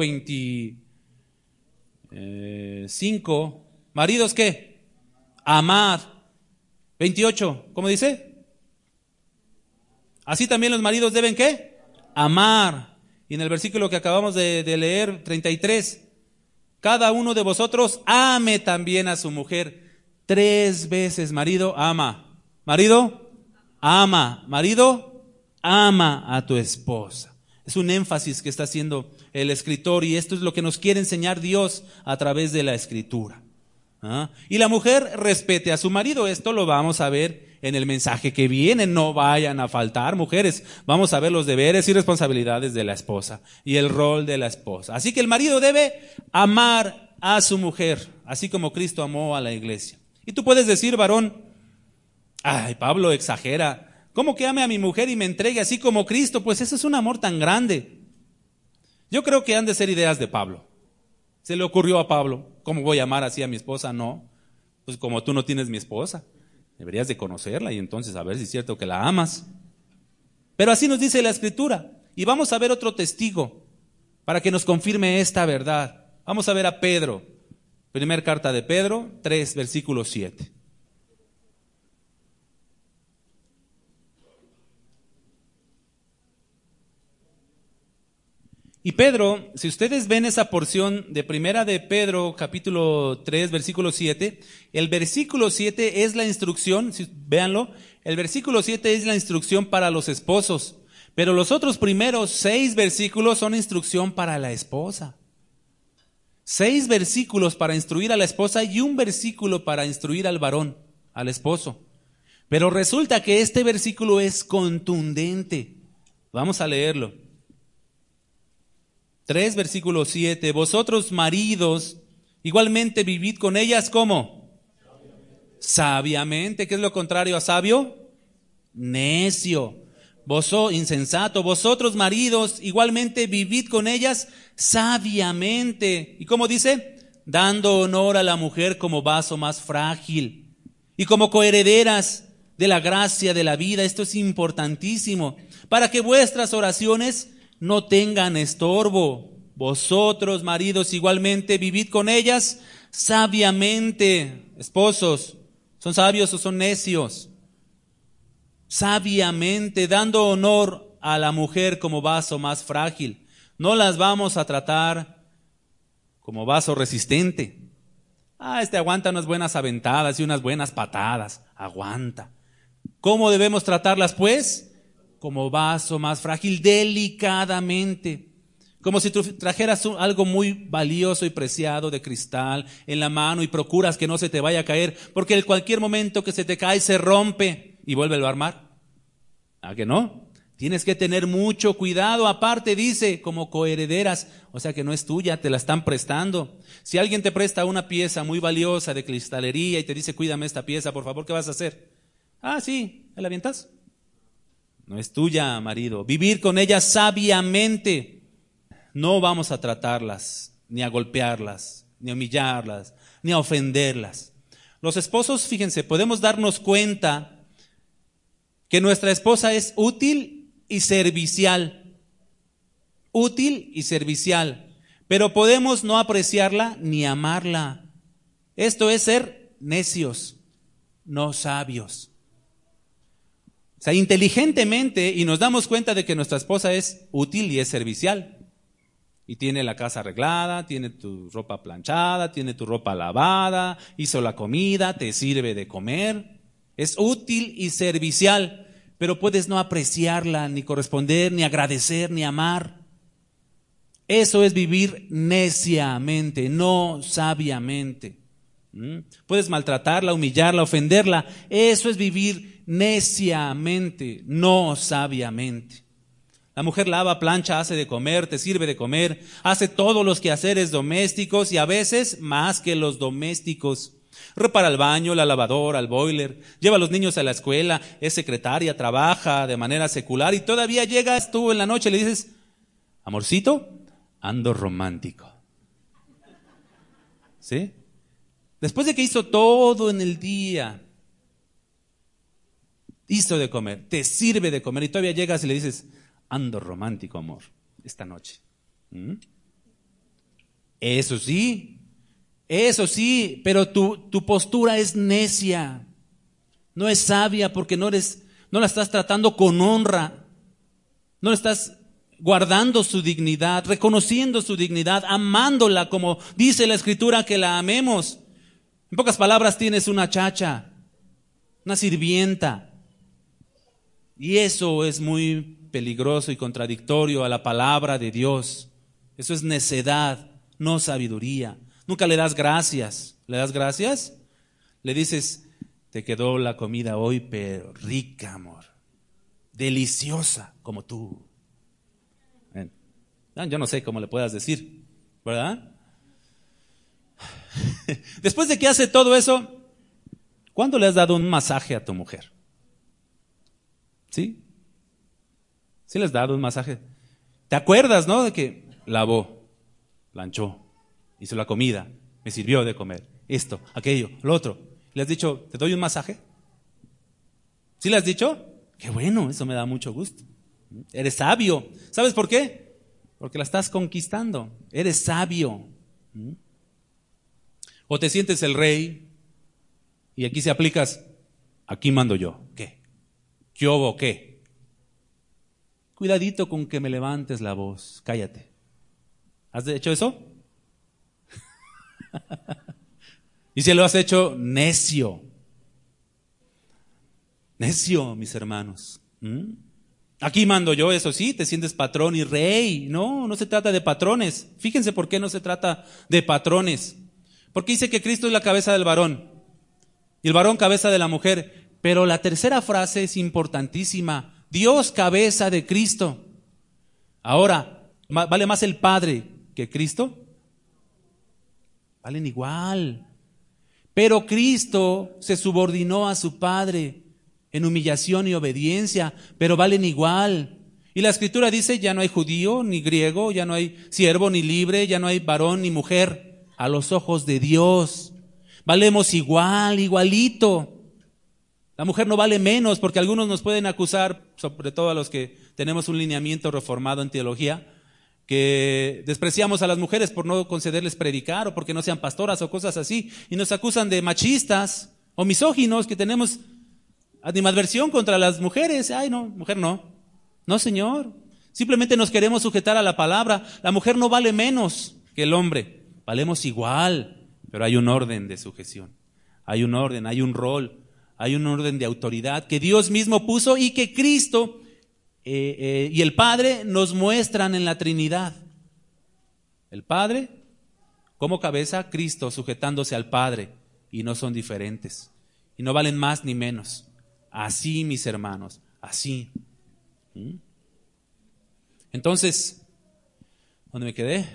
veinticinco, maridos, ¿qué? Amad. veintiocho, ¿cómo dice? Así también los maridos deben, ¿qué? Amar. Y en el versículo que acabamos de, de leer, treinta y tres, cada uno de vosotros ame también a su mujer. Tres veces, marido, ama. Marido, ama. Marido, ama a tu esposa. Es un énfasis que está haciendo el escritor y esto es lo que nos quiere enseñar Dios a través de la Escritura. ¿Ah? Y la mujer respete a su marido. Esto lo vamos a ver en el mensaje que viene. No vayan a faltar, mujeres. Vamos a ver los deberes y responsabilidades de la esposa y el rol de la esposa. Así que el marido debe amar a su mujer, así como Cristo amó a la iglesia. Y tú puedes decir, varón, ay, Pablo exagera. ¿Cómo que ame a mi mujer y me entregue así como Cristo? Pues ese es un amor tan grande. Yo creo que han de ser ideas de Pablo. Se le ocurrió a Pablo, ¿cómo voy a amar así a mi esposa? No, pues como tú no tienes mi esposa, deberías de conocerla y entonces a ver si es cierto que la amas. Pero así nos dice la Escritura. Y vamos a ver otro testigo para que nos confirme esta verdad. Vamos a ver a Pedro. Primer carta de Pedro, tres, versículo siete. Y Pedro, si ustedes ven esa porción de Primera de Pedro, capítulo tres, versículo siete, el versículo siete es la instrucción, si, véanlo, el versículo siete es la instrucción para los esposos, pero los otros primeros seis versículos son instrucción para la esposa. Seis versículos para instruir a la esposa y un versículo para instruir al varón, al esposo. Pero resulta que este versículo es contundente. Vamos a leerlo. tres, versículo siete. Vosotros maridos, igualmente vivid con ellas, ¿cómo? Sabiamente. Sabiamente. ¿Qué es lo contrario a sabio? Necio. Vosotros, insensato. Vosotros maridos, igualmente vivid con ellas sabiamente. ¿Y cómo dice? Dando honor a la mujer como vaso más frágil y como coherederas de la gracia de la vida. Esto es importantísimo, para que vuestras oraciones no tengan estorbo. Vosotros, maridos, igualmente vivid con ellas sabiamente. Esposos, ¿son sabios o son necios? Sabiamente, dando honor a la mujer como vaso más frágil. No las vamos a tratar como vaso resistente. Ah, este aguanta unas buenas aventadas y unas buenas patadas. Aguanta. ¿Cómo debemos tratarlas, pues? Como vaso más frágil, delicadamente. Como si tú trajeras algo muy valioso y preciado de cristal en la mano y procuras que no se te vaya a caer, porque en cualquier momento que se te cae se rompe y vuélvelo a armar. ¿A que no? Tienes que tener mucho cuidado. Aparte dice, como coherederas, o sea que no es tuya, te la están prestando. Si alguien te presta una pieza muy valiosa de cristalería y te dice, cuídame esta pieza, por favor, ¿qué vas a hacer? Ah, sí, ¿me la avientas? No es tuya, marido. Vivir con ellas sabiamente. No vamos a tratarlas, ni a golpearlas, ni a humillarlas, ni a ofenderlas. Los esposos, fíjense, podemos darnos cuenta que nuestra esposa es útil y servicial. Útil y servicial. Pero podemos no apreciarla ni amarla. Esto es ser necios, no sabios. O sea, inteligentemente, y nos damos cuenta de que nuestra esposa es útil y es servicial. Y tiene la casa arreglada, tiene tu ropa planchada, tiene tu ropa lavada, hizo la comida, te sirve de comer. Es útil y servicial, pero puedes no apreciarla, ni corresponder, ni agradecer, ni amar. Eso es vivir neciamente, no sabiamente. ¿Mm? Puedes maltratarla, humillarla, ofenderla. Eso es vivir neciamente, no sabiamente. La mujer lava, plancha, hace de comer, te sirve de comer, hace todos los quehaceres domésticos y a veces más que los domésticos. Repara el baño, la lavadora, el boiler, lleva a los niños a la escuela, es secretaria, trabaja de manera secular y todavía llegas tú en la noche y le dices, amorcito, ando romántico. ¿Sí? Después de que hizo todo en el día, hizo de comer, te sirve de comer y todavía llegas y le dices, ando romántico, amor, esta noche. ¿Mm? Eso sí, eso sí, pero tu, tu postura es necia, no es sabia porque no eres, no la estás tratando con honra, no la estás guardando su dignidad, reconociendo su dignidad, amándola como dice la Escritura que la amemos. En pocas palabras, tienes una chacha, una sirvienta, y eso es muy peligroso y contradictorio a la palabra de Dios. Eso es necedad, no sabiduría. Nunca le das gracias. ¿Le das gracias? Le dices, te quedó la comida hoy, pero rica, amor. Deliciosa, como tú. Yo no sé cómo le puedas decir, ¿verdad? Después de que hace todo eso, ¿cuándo le has dado un masaje a tu mujer? ¿Sí? ¿Sí le has dado un masaje? ¿Te acuerdas, no? De que lavó, planchó, hizo la comida, me sirvió de comer, esto, aquello, lo otro. ¿Le has dicho, te doy un masaje? ¿Sí le has dicho? Qué bueno, eso me da mucho gusto. Eres sabio. ¿Sabes por qué? Porque la estás conquistando. Eres sabio. O te sientes el rey y aquí se aplicas, aquí mando yo. ¿Qué? ¿Qué hubo qué? Cuidadito con que me levantes la voz, cállate. ¿Has hecho eso? Y si lo has hecho, necio. Necio, mis hermanos. ¿Mm? Aquí mando yo, eso sí, te sientes patrón y rey. No, no se trata de patrones. Fíjense por qué no se trata de patrones. Porque dice que Cristo es la cabeza del varón y el varón cabeza de la mujer. Pero la tercera frase es importantísima. Dios cabeza de Cristo. Ahora, ¿vale más el Padre que Cristo? Valen igual. Pero Cristo se subordinó a su Padre en humillación y obediencia, pero valen igual. Y la Escritura dice, ya no hay judío ni griego, ya no hay siervo ni libre, ya no hay varón ni mujer. A los ojos de Dios valemos igual, igualito. La mujer no vale menos, porque algunos nos pueden acusar, sobre todo a los que tenemos un lineamiento reformado en teología, que despreciamos a las mujeres por no concederles predicar o porque no sean pastoras o cosas así, y nos acusan de machistas o misóginos, que tenemos animadversión contra las mujeres. Ay, no, mujer no. No, Señor. Simplemente nos queremos sujetar a la palabra. La mujer no vale menos que el hombre. Valemos igual, pero hay un orden de sujeción. Hay un orden, hay un rol, hay un orden de autoridad que Dios mismo puso y que Cristo eh, eh, y el Padre nos muestran en la Trinidad. El Padre como cabeza, Cristo sujetándose al Padre, y no son diferentes. Y no valen más ni menos. Así, mis hermanos, así. ¿Mm? Entonces, ¿dónde me quedé?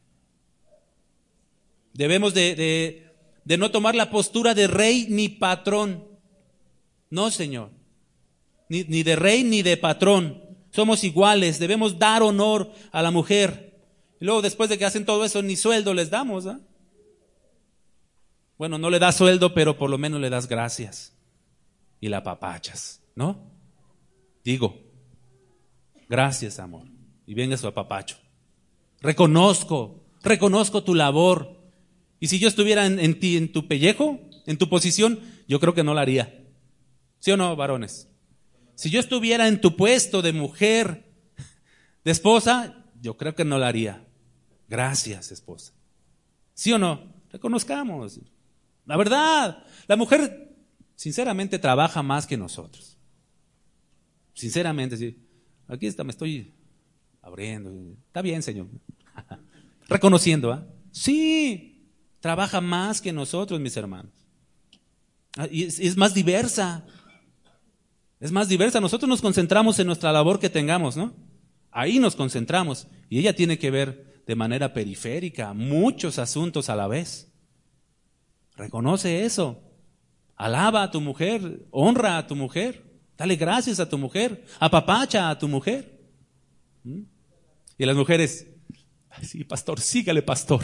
Debemos de, de, de no tomar la postura de rey ni patrón. No, Señor. Ni, ni de rey ni de patrón. Somos iguales. Debemos dar honor a la mujer. Y luego, después de que hacen todo eso, ni sueldo les damos, ¿eh? Bueno, no le das sueldo, pero por lo menos le das gracias. Y la apapachas, ¿no? Digo, gracias, amor. Y venga su apapacho. Reconozco, reconozco tu labor. Y si yo estuviera en, en ti, en tu pellejo, en tu posición, yo creo que no la haría. ¿Sí o no, varones? Si yo estuviera en tu puesto de mujer, de esposa, yo creo que no la haría. Gracias, esposa. ¿Sí o no? Reconozcamos. La verdad, la mujer sinceramente trabaja más que nosotros. Sinceramente, sí. Aquí está, me estoy abriendo. Está bien, Señor. Reconociendo, ¿ah? ¿eh? Sí, trabaja más que nosotros, mis hermanos. Y es, es más diversa. Es más diversa. Nosotros nos concentramos en nuestra labor que tengamos, ¿no? Ahí nos concentramos. Y ella tiene que ver de manera periférica muchos asuntos a la vez. Reconoce eso. Alaba a tu mujer, honra a tu mujer, dale gracias a tu mujer, apapacha a tu mujer. ¿Mm? Y las mujeres, ay, sí, pastor, sígale, pastor.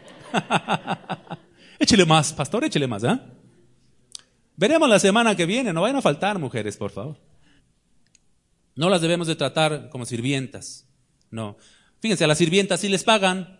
Échele más, pastor, échele más, ¿eh? Veremos la semana que viene, no vayan a faltar mujeres, por favor. No las debemos de tratar como sirvientas, no. Fíjense, a las sirvientas sí les pagan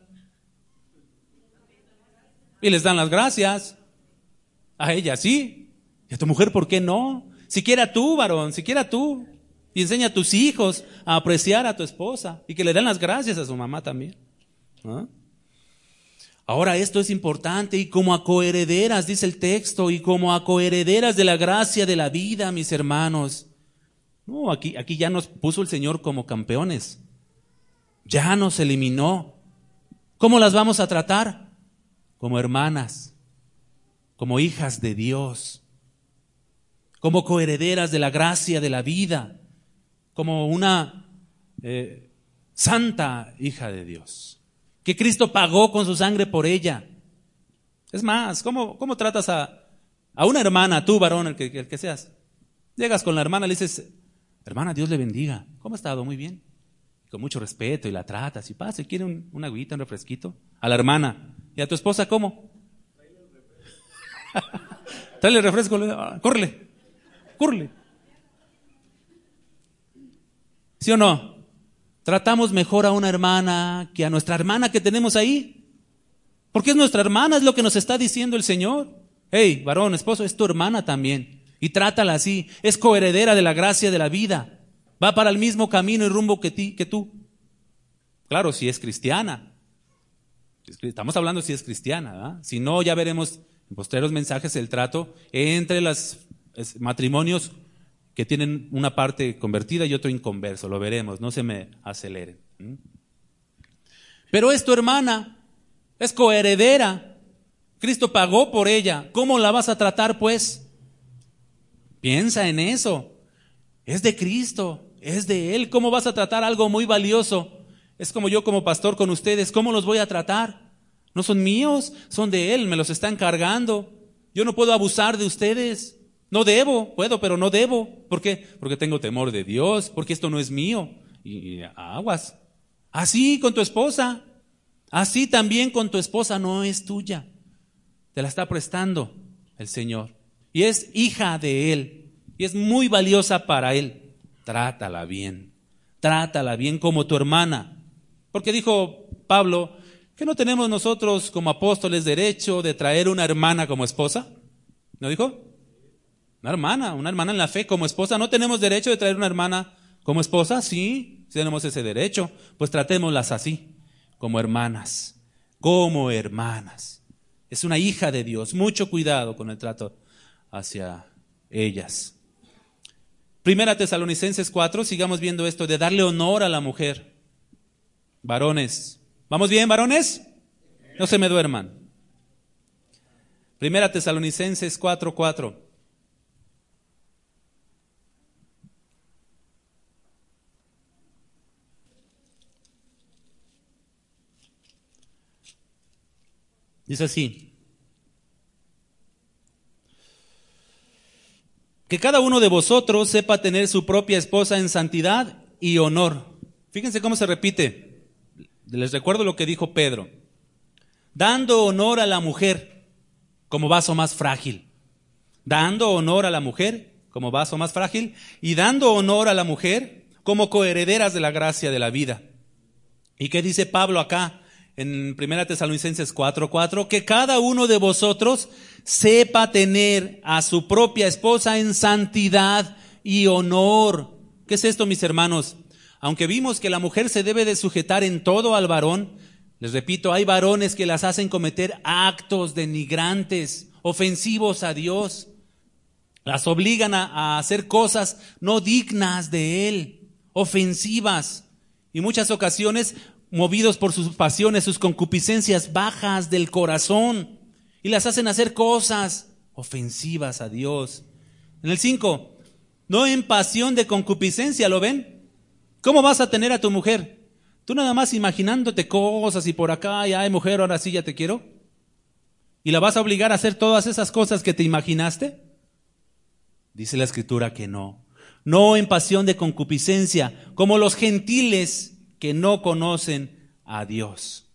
y les dan las gracias. A ella sí. ¿Y a tu mujer por qué no? Siquiera tú, varón, siquiera tú. Y enseña a tus hijos a apreciar a tu esposa y que le den las gracias a su mamá también. ¿Ah? Ahora, esto es importante, y como a coherederas, dice el texto, y como a coherederas de la gracia de la vida, mis hermanos. No, aquí, aquí ya nos puso el Señor como campeones. Ya nos eliminó. ¿Cómo las vamos a tratar? Como hermanas, como hijas de Dios, como coherederas de la gracia de la vida, como una eh, santa hija de Dios, que Cristo pagó con su sangre por ella. Es más, ¿cómo, cómo tratas a, a una hermana, tú varón, el que, el que seas? Llegas con la hermana y le dices, hermana, Dios le bendiga. ¿Cómo ha estado? Muy bien. Con mucho respeto, y la tratas y pasa, y quiere un, una agüita, un refresquito. A la hermana. ¿Y a tu esposa cómo? Tráele el refresco, córrele, córrele. ¿Sí o no? Tratamos mejor a una hermana que a nuestra hermana que tenemos ahí. Porque es nuestra hermana, es lo que nos está diciendo el Señor. Hey, varón, esposo, es tu hermana también. Y trátala así. Es coheredera de la gracia de la vida. Va para el mismo camino y rumbo que, ti, que tú. Claro, si es cristiana. estamos hablando si es cristiana, ¿verdad? Si no, ya veremos en posteriores mensajes el trato entre los matrimonios que tienen una parte convertida y otro inconverso. Lo veremos, no se me aceleren. ¿Mm? Pero es tu hermana, es coheredera. Cristo pagó por ella. ¿Cómo la vas a tratar, pues? Piensa en eso. Es de Cristo, es de Él. ¿Cómo vas a tratar algo muy valioso? Es como yo como pastor con ustedes. ¿Cómo los voy a tratar? No son míos, son de Él, me los está encargando. Yo no puedo abusar de ustedes. No debo, puedo, pero no debo. ¿Por qué? Porque tengo temor de Dios, porque esto no es mío. Y, y aguas. Así con tu esposa. Así también con tu esposa no es tuya. Te la está prestando el Señor. Y es hija de Él. Y es muy valiosa para Él. Trátala bien. Trátala bien como tu hermana. Porque dijo Pablo que no tenemos nosotros como apóstoles derecho de traer una hermana como esposa. ¿No dijo? Una hermana, una hermana en la fe como esposa. ¿No tenemos derecho de traer una hermana como esposa? Sí, sí tenemos ese derecho. Pues tratémoslas así, como hermanas. Como hermanas. Es una hija de Dios. Mucho cuidado con el trato hacia ellas. Primera Tesalonicenses cuatro, sigamos viendo esto de darle honor a la mujer. Varones. ¿Vamos bien, varones? No se me duerman. Primera Tesalonicenses cuatro, cuatro. Dice así: que cada uno de vosotros sepa tener su propia esposa en santidad y honor. Fíjense cómo se repite. Les recuerdo lo que dijo Pedro. Dando honor a la mujer como vaso más frágil. Dando honor a la mujer como vaso más frágil y dando honor a la mujer como coherederas de la gracia de la vida. ¿Y qué dice Pablo acá en Primera Tesalonicenses cuatro, cuatro? Que cada uno de vosotros sepa tener a su propia esposa en santidad y honor. ¿Qué es esto, mis hermanos? Aunque vimos que la mujer se debe de sujetar en todo al varón, les repito, hay varones que las hacen cometer actos denigrantes, ofensivos a Dios. Las obligan a, a hacer cosas no dignas de Él, ofensivas. Y muchas ocasiones movidos por sus pasiones, sus concupiscencias bajas del corazón. Y las hacen hacer cosas ofensivas a Dios. En el cinco, no en pasión de concupiscencia, ¿lo ven? ¿Cómo vas a tener a tu mujer? Tú nada más imaginándote cosas y por acá, ya hay mujer, ahora sí ya te quiero. ¿Y la vas a obligar a hacer todas esas cosas que te imaginaste? Dice la Escritura que no. No en pasión de concupiscencia, como los gentiles que no conocen a Dios.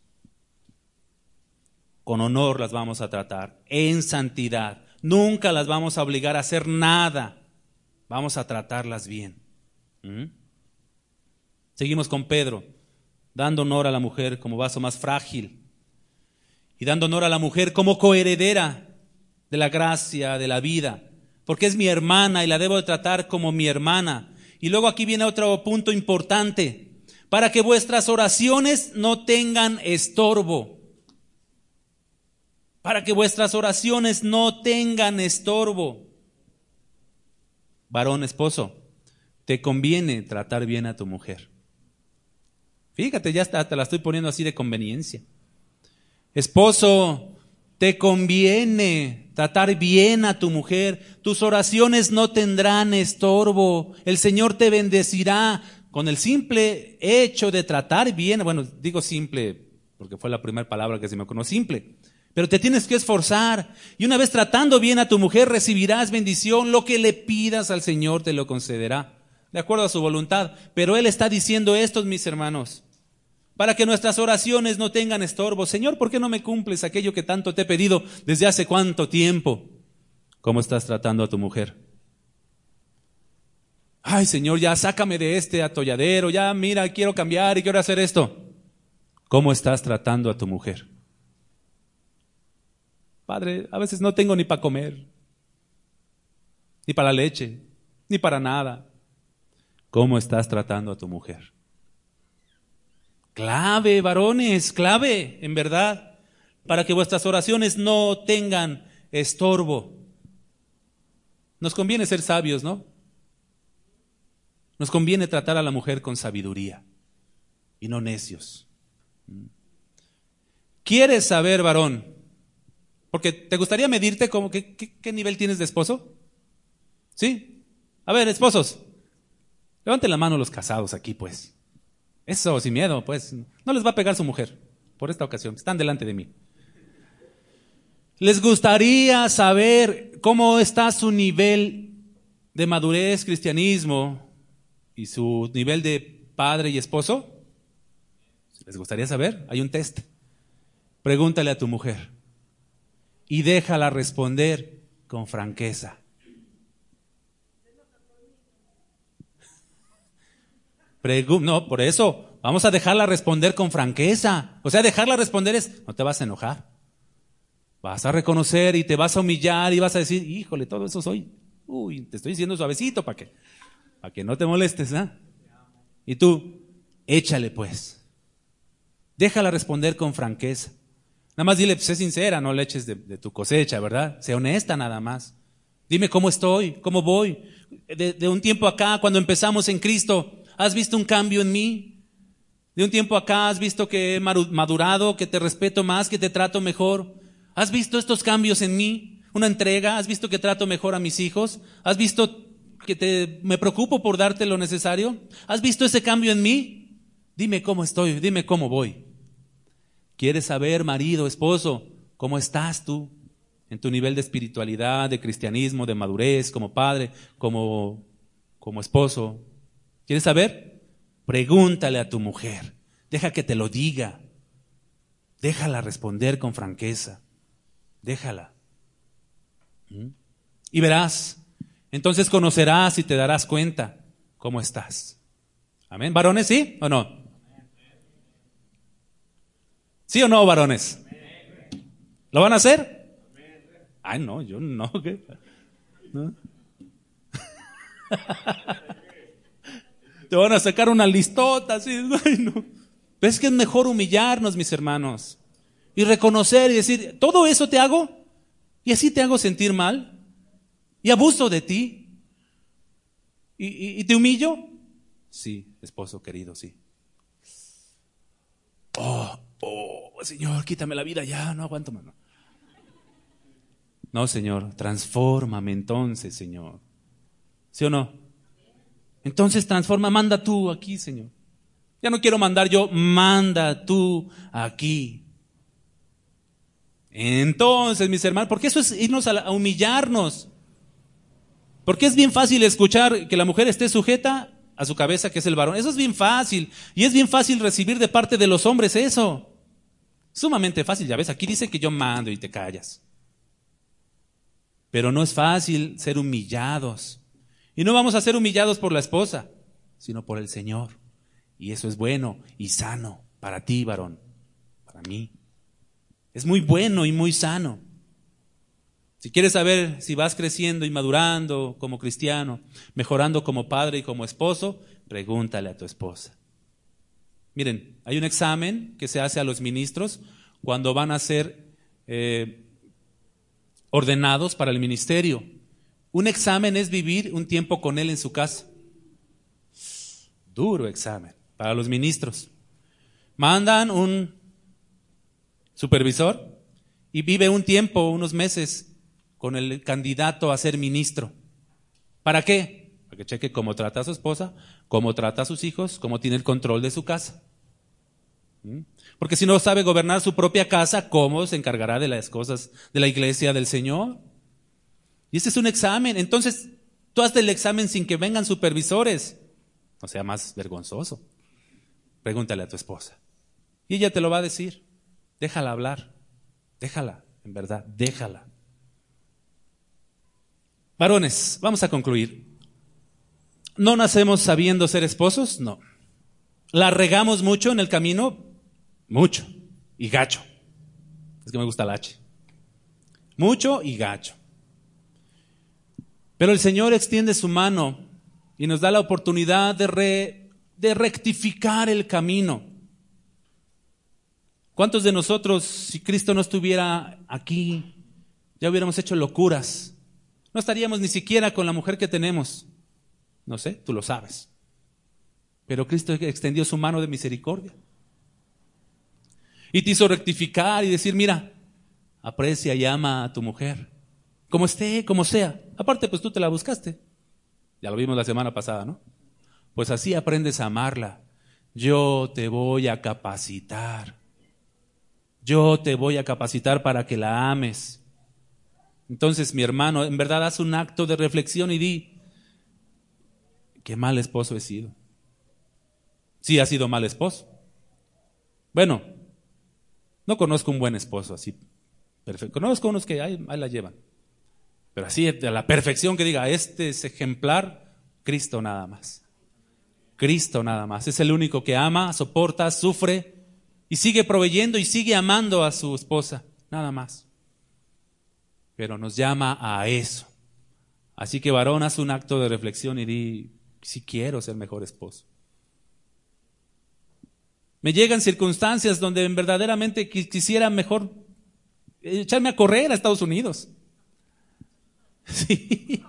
Con honor las vamos a tratar, en santidad. Nunca las vamos a obligar a hacer nada. Vamos a tratarlas bien. ¿Mm? Seguimos con Pedro, dando honor a la mujer como vaso más frágil y dando honor a la mujer como coheredera de la gracia, de la vida, porque es mi hermana y la debo de tratar como mi hermana. Y luego aquí viene otro punto importante, para que vuestras oraciones no tengan estorbo. Para que vuestras oraciones no tengan estorbo. Varón, esposo, te conviene tratar bien a tu mujer. Fíjate, ya está, te la estoy poniendo así de conveniencia. Esposo, te conviene tratar bien a tu mujer. Tus oraciones no tendrán estorbo. El Señor te bendecirá con el simple hecho de tratar bien. Bueno, digo simple porque fue la primera palabra que se me ocurrió, simple. Pero te tienes que esforzar. Y una vez tratando bien a tu mujer, recibirás bendición. Lo que le pidas al Señor te lo concederá, de acuerdo a su voluntad. Pero Él está diciendo esto, mis hermanos, para que nuestras oraciones no tengan estorbo. Señor, ¿por qué no me cumples aquello que tanto te he pedido desde hace cuánto tiempo? ¿Cómo estás tratando a tu mujer? Ay, Señor, ya sácame de este atolladero, ya mira, quiero cambiar y quiero hacer esto. ¿Cómo estás tratando a tu mujer? Padre, a veces no tengo ni para comer, ni para la leche, ni para nada. ¿Cómo estás tratando a tu mujer? Clave, varones, clave, en verdad. para que vuestras oraciones no tengan estorbo. Nos conviene ser sabios, ¿no? Nos conviene tratar a la mujer con sabiduría y no necios. ¿Quieres saber, varón? Porque te gustaría medirte como que, ¿qué, qué nivel tienes de esposo? ¿Sí? A ver, esposos, levanten la mano los casados aquí, pues. Eso, sin miedo, pues. No les va a pegar su mujer por esta ocasión. Están delante de mí. ¿Les gustaría saber cómo está su nivel de madurez, cristianismo y su nivel de padre y esposo? ¿Les gustaría saber? Hay un test. Pregúntale a tu mujer y déjala responder con franqueza. Pregu- no, por eso, vamos a dejarla responder con franqueza. O sea, dejarla responder es, no te vas a enojar. Vas a reconocer y te vas a humillar y vas a decir, híjole, todo eso soy. Uy, te estoy diciendo suavecito para que, para que no te molestes, ¿eh? Y tú, échale pues. Déjala responder con franqueza. Nada más dile, sé sincera, no le eches de, de tu cosecha, ¿verdad? Sé honesta nada más. Dime cómo estoy, cómo voy. De, de un tiempo acá, cuando empezamos en Cristo, ¿has visto un cambio en mí? De un tiempo acá, ¿has visto que he madurado, que te respeto más, que te trato mejor? ¿Has visto estos cambios en mí? ¿Una entrega? ¿Has visto que trato mejor a mis hijos? ¿Has visto que te, me preocupo por darte lo necesario? ¿Has visto ese cambio en mí? Dime cómo estoy, dime cómo voy. ¿Quieres saber, marido, esposo, cómo estás tú en tu nivel de espiritualidad, de cristianismo, de madurez, como padre, como, como esposo? ¿Quieres saber? Pregúntale a tu mujer. Deja que te lo diga. Déjala responder con franqueza. Déjala. ¿Mm? Y verás, entonces conocerás y te darás cuenta cómo estás. Amén. ¿Varones, sí o no? ¿Sí o no, varones? ¿Lo van a hacer? Ay, no, yo no. ¿Qué? ¿No? Te van a sacar una listota así. Ay, no. ¿Ves que es mejor humillarnos, mis hermanos? Y reconocer y decir, todo eso te hago y así te hago sentir mal y abuso de ti y, y, y te humillo. Sí, esposo querido, sí. Oh, oh, Señor, quítame la vida ya, no aguanto más. No, Señor, transfórmame entonces, Señor. ¿Sí o no? Entonces transforma, manda tú aquí, Señor. Ya no quiero mandar yo, manda tú aquí. Entonces, mis hermanos, porque eso es irnos a, a humillarnos. Porque es bien fácil escuchar que la mujer esté sujeta a su cabeza, que es el varón. Eso es bien fácil. Y es bien fácil recibir de parte de los hombres eso. Sumamente fácil, ya ves, aquí dice que yo mando y te callas. Pero no es fácil ser humillados. Y no vamos a ser humillados por la esposa, sino por el Señor. Y eso es bueno y sano para ti, varón, para mí. Es muy bueno y muy sano. Si quieres saber si vas creciendo y madurando como cristiano, mejorando como padre y como esposo, pregúntale a tu esposa. Miren, hay un examen que se hace a los ministros cuando van a ser eh, ordenados para el ministerio. Un examen es vivir un tiempo con él en su casa. Duro examen para los ministros. Mandan un supervisor y vive un tiempo, unos meses, con el candidato a ser ministro. ¿Para qué? Para que cheque cómo trata a su esposa, cómo trata a sus hijos, cómo tiene el control de su casa. ¿Mm? Porque si no sabe gobernar su propia casa, ¿cómo se encargará de las cosas de la iglesia del Señor? Y este es un examen. Entonces, tú haz el examen sin que vengan supervisores. No sea más vergonzoso. Pregúntale a tu esposa. Y ella te lo va a decir. Déjala hablar. Déjala, en verdad, déjala. Varones, vamos a concluir. ¿No nacemos sabiendo ser esposos? No. ¿La regamos mucho en el camino? Mucho. Y gacho. Es que me gusta el H. Mucho y gacho. Pero el Señor extiende su mano y nos da la oportunidad de, re, de rectificar el camino. ¿Cuántos de nosotros, si Cristo no estuviera aquí, ya hubiéramos hecho locuras? No estaríamos ni siquiera con la mujer que tenemos. No sé, tú lo sabes. Pero Cristo extendió su mano de misericordia. Y te hizo rectificar y decir, mira, aprecia y ama a tu mujer. Como esté, como sea. Aparte, pues tú te la buscaste. Ya lo vimos la semana pasada, ¿no? Pues así aprendes a amarla. Yo te voy a capacitar. Yo te voy a capacitar para que la ames. Entonces, mi hermano, en verdad haz un acto de reflexión y di, qué mal esposo he sido. Sí, ha sido mal esposo. Bueno, no conozco un buen esposo así perfecto. Conozco unos que ahí, ahí la llevan. Pero así, a la perfección que diga, este es ejemplar, Cristo nada más. Cristo nada más. Es el único que ama, soporta, sufre y sigue proveyendo y sigue amando a su esposa. Nada más. Pero nos llama a eso. Así que varón, haz un acto de reflexión y di, si quiero ser mejor esposo. Me llegan circunstancias donde verdaderamente quisiera mejor echarme a correr a Estados Unidos. Sí.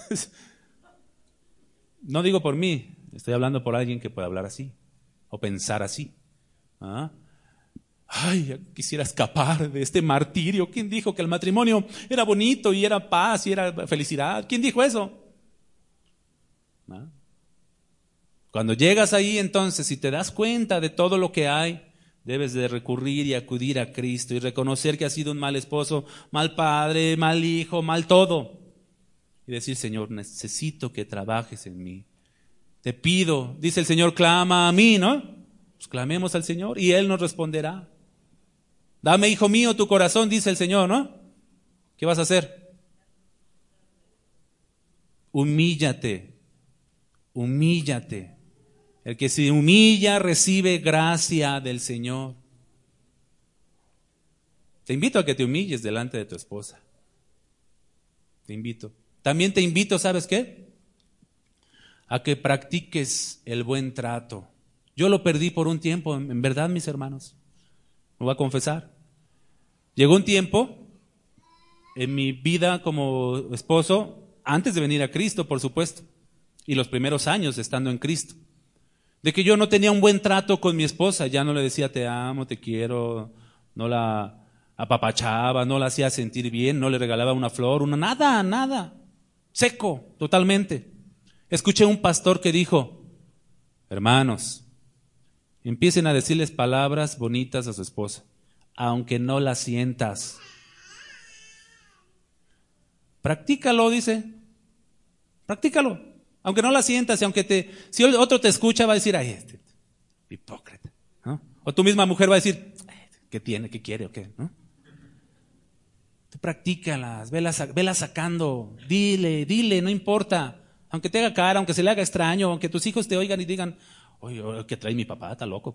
No digo por mí, estoy hablando por alguien que puede hablar así o pensar así. ¿Ah? Ay, quisiera escapar de este martirio. ¿Quién dijo que el matrimonio era bonito y era paz y era felicidad? ¿Quién dijo eso? ¿Ah? Cuando llegas ahí, entonces, si te das cuenta de todo lo que hay, debes de recurrir y acudir a Cristo y reconocer que has sido un mal esposo, mal padre, mal hijo, mal todo. Y decir, Señor, necesito que trabajes en mí. Te pido, dice el Señor, clama a mí, ¿no? Pues clamemos al Señor y Él nos responderá. Dame, hijo mío, tu corazón, dice el Señor, ¿no? ¿Qué vas a hacer? Humíllate, humíllate. El que se humilla recibe gracia del Señor. Te invito a que te humilles delante de tu esposa. Te invito. También te invito, ¿sabes qué? A que practiques el buen trato. Yo lo perdí por un tiempo, en verdad, mis hermanos. Me voy a confesar. Llegó un tiempo en mi vida como esposo, antes de venir a Cristo, por supuesto, y los primeros años estando en Cristo, de que yo no tenía un buen trato con mi esposa. Ya no le decía te amo, te quiero, no la apapachaba, no la hacía sentir bien, no le regalaba una flor, una nada, nada, seco, totalmente. Escuché un pastor que dijo, hermanos, empiecen a decirles palabras bonitas a su esposa, aunque no la sientas. Practícalo, dice, practícalo. Aunque no la sientas y aunque te, si otro te escucha va a decir, ay, este hipócrita, ¿no? O tu misma mujer va a decir, ¿qué tiene, qué quiere o qué? ¿No? Tú practícalas, velas, velas sacando, dile, dile, no importa. Aunque te haga cara, aunque se le haga extraño, aunque tus hijos te oigan y digan, oye, ¿qué trae mi papá? Está loco.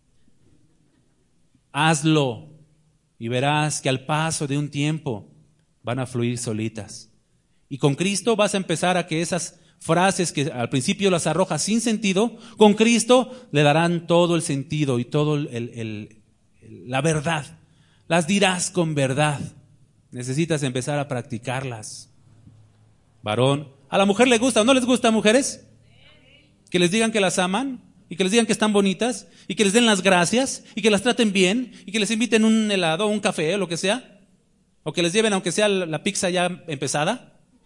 Hazlo y verás que al paso de un tiempo van a fluir solitas. Y con Cristo vas a empezar a que esas frases que al principio las arrojas sin sentido, con Cristo le darán todo el sentido y todo el, el, el, la verdad. Las dirás con verdad. Necesitas empezar a practicarlas. Varón, ¿a la mujer le gusta o no les gusta, mujeres? Que les digan que las aman y que les digan que están bonitas y que les den las gracias y que las traten bien y que les inviten un helado, un café o lo que sea, o que les lleven aunque sea la pizza ya empezada.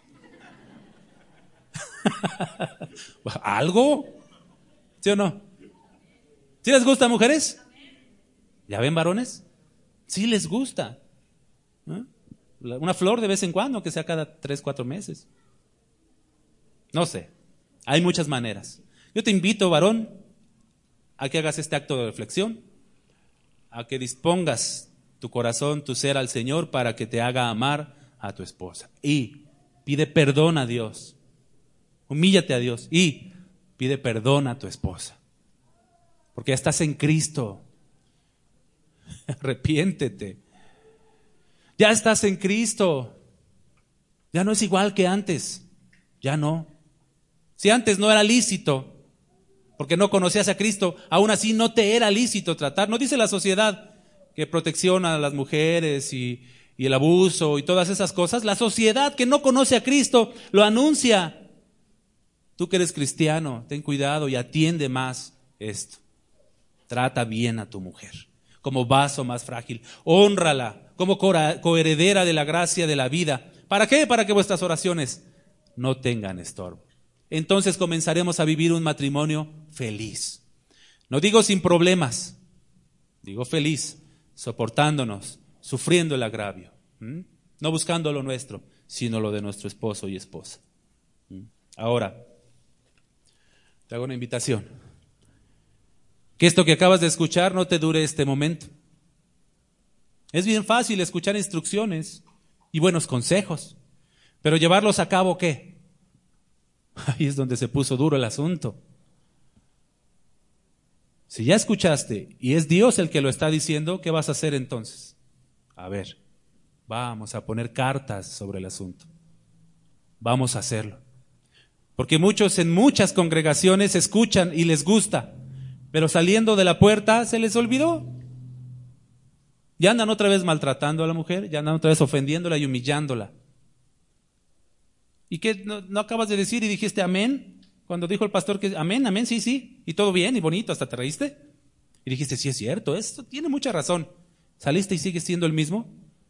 ¿Algo? ¿Sí o no? ¿Sí les gusta, mujeres? ¿Ya ven, varones? Sí les gusta. ¿Eh? Una flor de vez en cuando, que sea cada tres, cuatro meses. No sé, hay muchas maneras. Yo te invito, varón, a que hagas este acto de reflexión, a que dispongas tu corazón, tu ser al Señor para que te haga amar a tu esposa. Y pide perdón a Dios. Humíllate a Dios y pide perdón a tu esposa. Porque ya estás en Cristo. Arrepiéntete. Ya estás en Cristo. Ya no es igual que antes. Ya no. Si antes no era lícito, porque no conocías a Cristo, aún así no te era lícito tratar. No dice la sociedad que protección a las mujeres y, y el abuso y todas esas cosas, la sociedad que no conoce a Cristo lo anuncia. Tú que eres cristiano, ten cuidado y atiende más esto. Trata bien a tu mujer como vaso más frágil. Hónrala como coheredera de la gracia de la vida. ¿Para qué? Para que vuestras oraciones no tengan estorbo. Entonces comenzaremos a vivir un matrimonio feliz. No digo sin problemas, digo feliz, soportándonos, sufriendo el agravio. ¿Mm? No buscando lo nuestro, sino lo de nuestro esposo y esposa. ¿Mm? Ahora, te hago una invitación. Que esto que acabas de escuchar no te dure este momento. Es bien fácil escuchar instrucciones y buenos consejos, pero llevarlos a cabo, ¿qué? Ahí es donde se puso duro el asunto. Si ya escuchaste y es Dios el que lo está diciendo, ¿qué vas a hacer entonces? A ver, vamos a poner cartas sobre el asunto. Vamos a hacerlo. Porque muchos en muchas congregaciones escuchan y les gusta, pero saliendo de la puerta se les olvidó. Ya andan otra vez maltratando a la mujer, ya andan otra vez ofendiéndola y humillándola. ¿Y qué no, no acabas de decir y dijiste amén? Cuando dijo el pastor que amén, amén, sí, sí, y todo bien y bonito, hasta te reíste. Y dijiste, sí es cierto, esto tiene mucha razón. ¿Saliste y sigues siendo el mismo?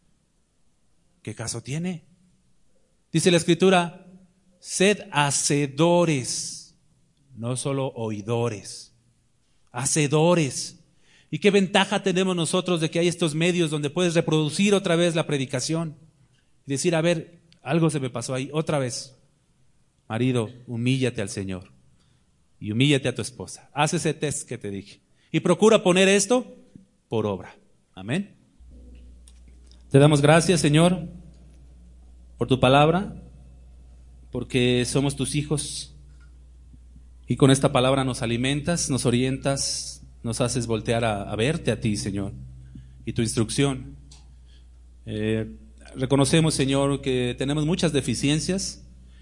¿Qué caso tiene? Dice la Escritura, sed hacedores, no solo oidores, hacedores. ¿Y qué ventaja tenemos nosotros de que hay estos medios donde puedes reproducir otra vez la predicación? Y decir, a ver, algo se me pasó ahí, otra vez. Marido, humíllate al Señor y humíllate a tu esposa. Haz ese test que te dije y procura poner esto por obra. Amén. Te damos gracias, Señor, por tu palabra, porque somos tus hijos y con esta palabra nos alimentas, nos orientas, nos haces voltear a, a verte a ti, Señor, y tu instrucción. Eh, reconocemos, Señor, que tenemos muchas deficiencias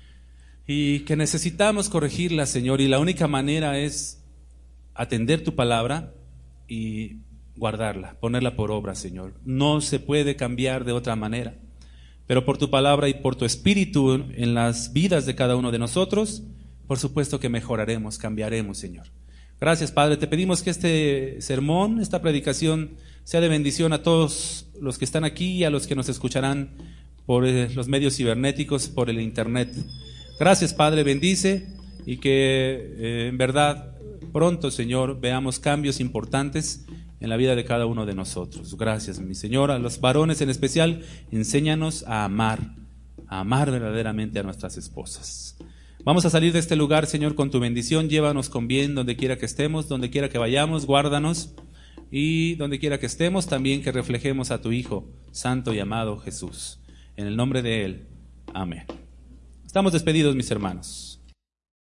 y que necesitamos corregirlas, Señor, y la única manera es atender tu palabra y guardarla, ponerla por obra, Señor. No se puede cambiar de otra manera, pero por tu palabra y por tu espíritu en las vidas de cada uno de nosotros, por supuesto que mejoraremos, cambiaremos, Señor. Gracias, Padre, te pedimos que este sermón, esta predicación, sea de bendición a todos los que están aquí y a los que nos escucharán por los medios cibernéticos, por el internet. Gracias, Padre, bendice y que eh, en verdad pronto, Señor, veamos cambios importantes en la vida de cada uno de nosotros. Gracias, mi Señor. A los varones en especial, enséñanos a amar, a amar verdaderamente a nuestras esposas. Vamos a salir de este lugar, Señor, con tu bendición. Llévanos con bien donde quiera que estemos, donde quiera que vayamos, guárdanos. Y donde quiera que estemos, también que reflejemos a tu Hijo, santo y amado Jesús. En el nombre de Él. Amén. Estamos despedidos, mis hermanos.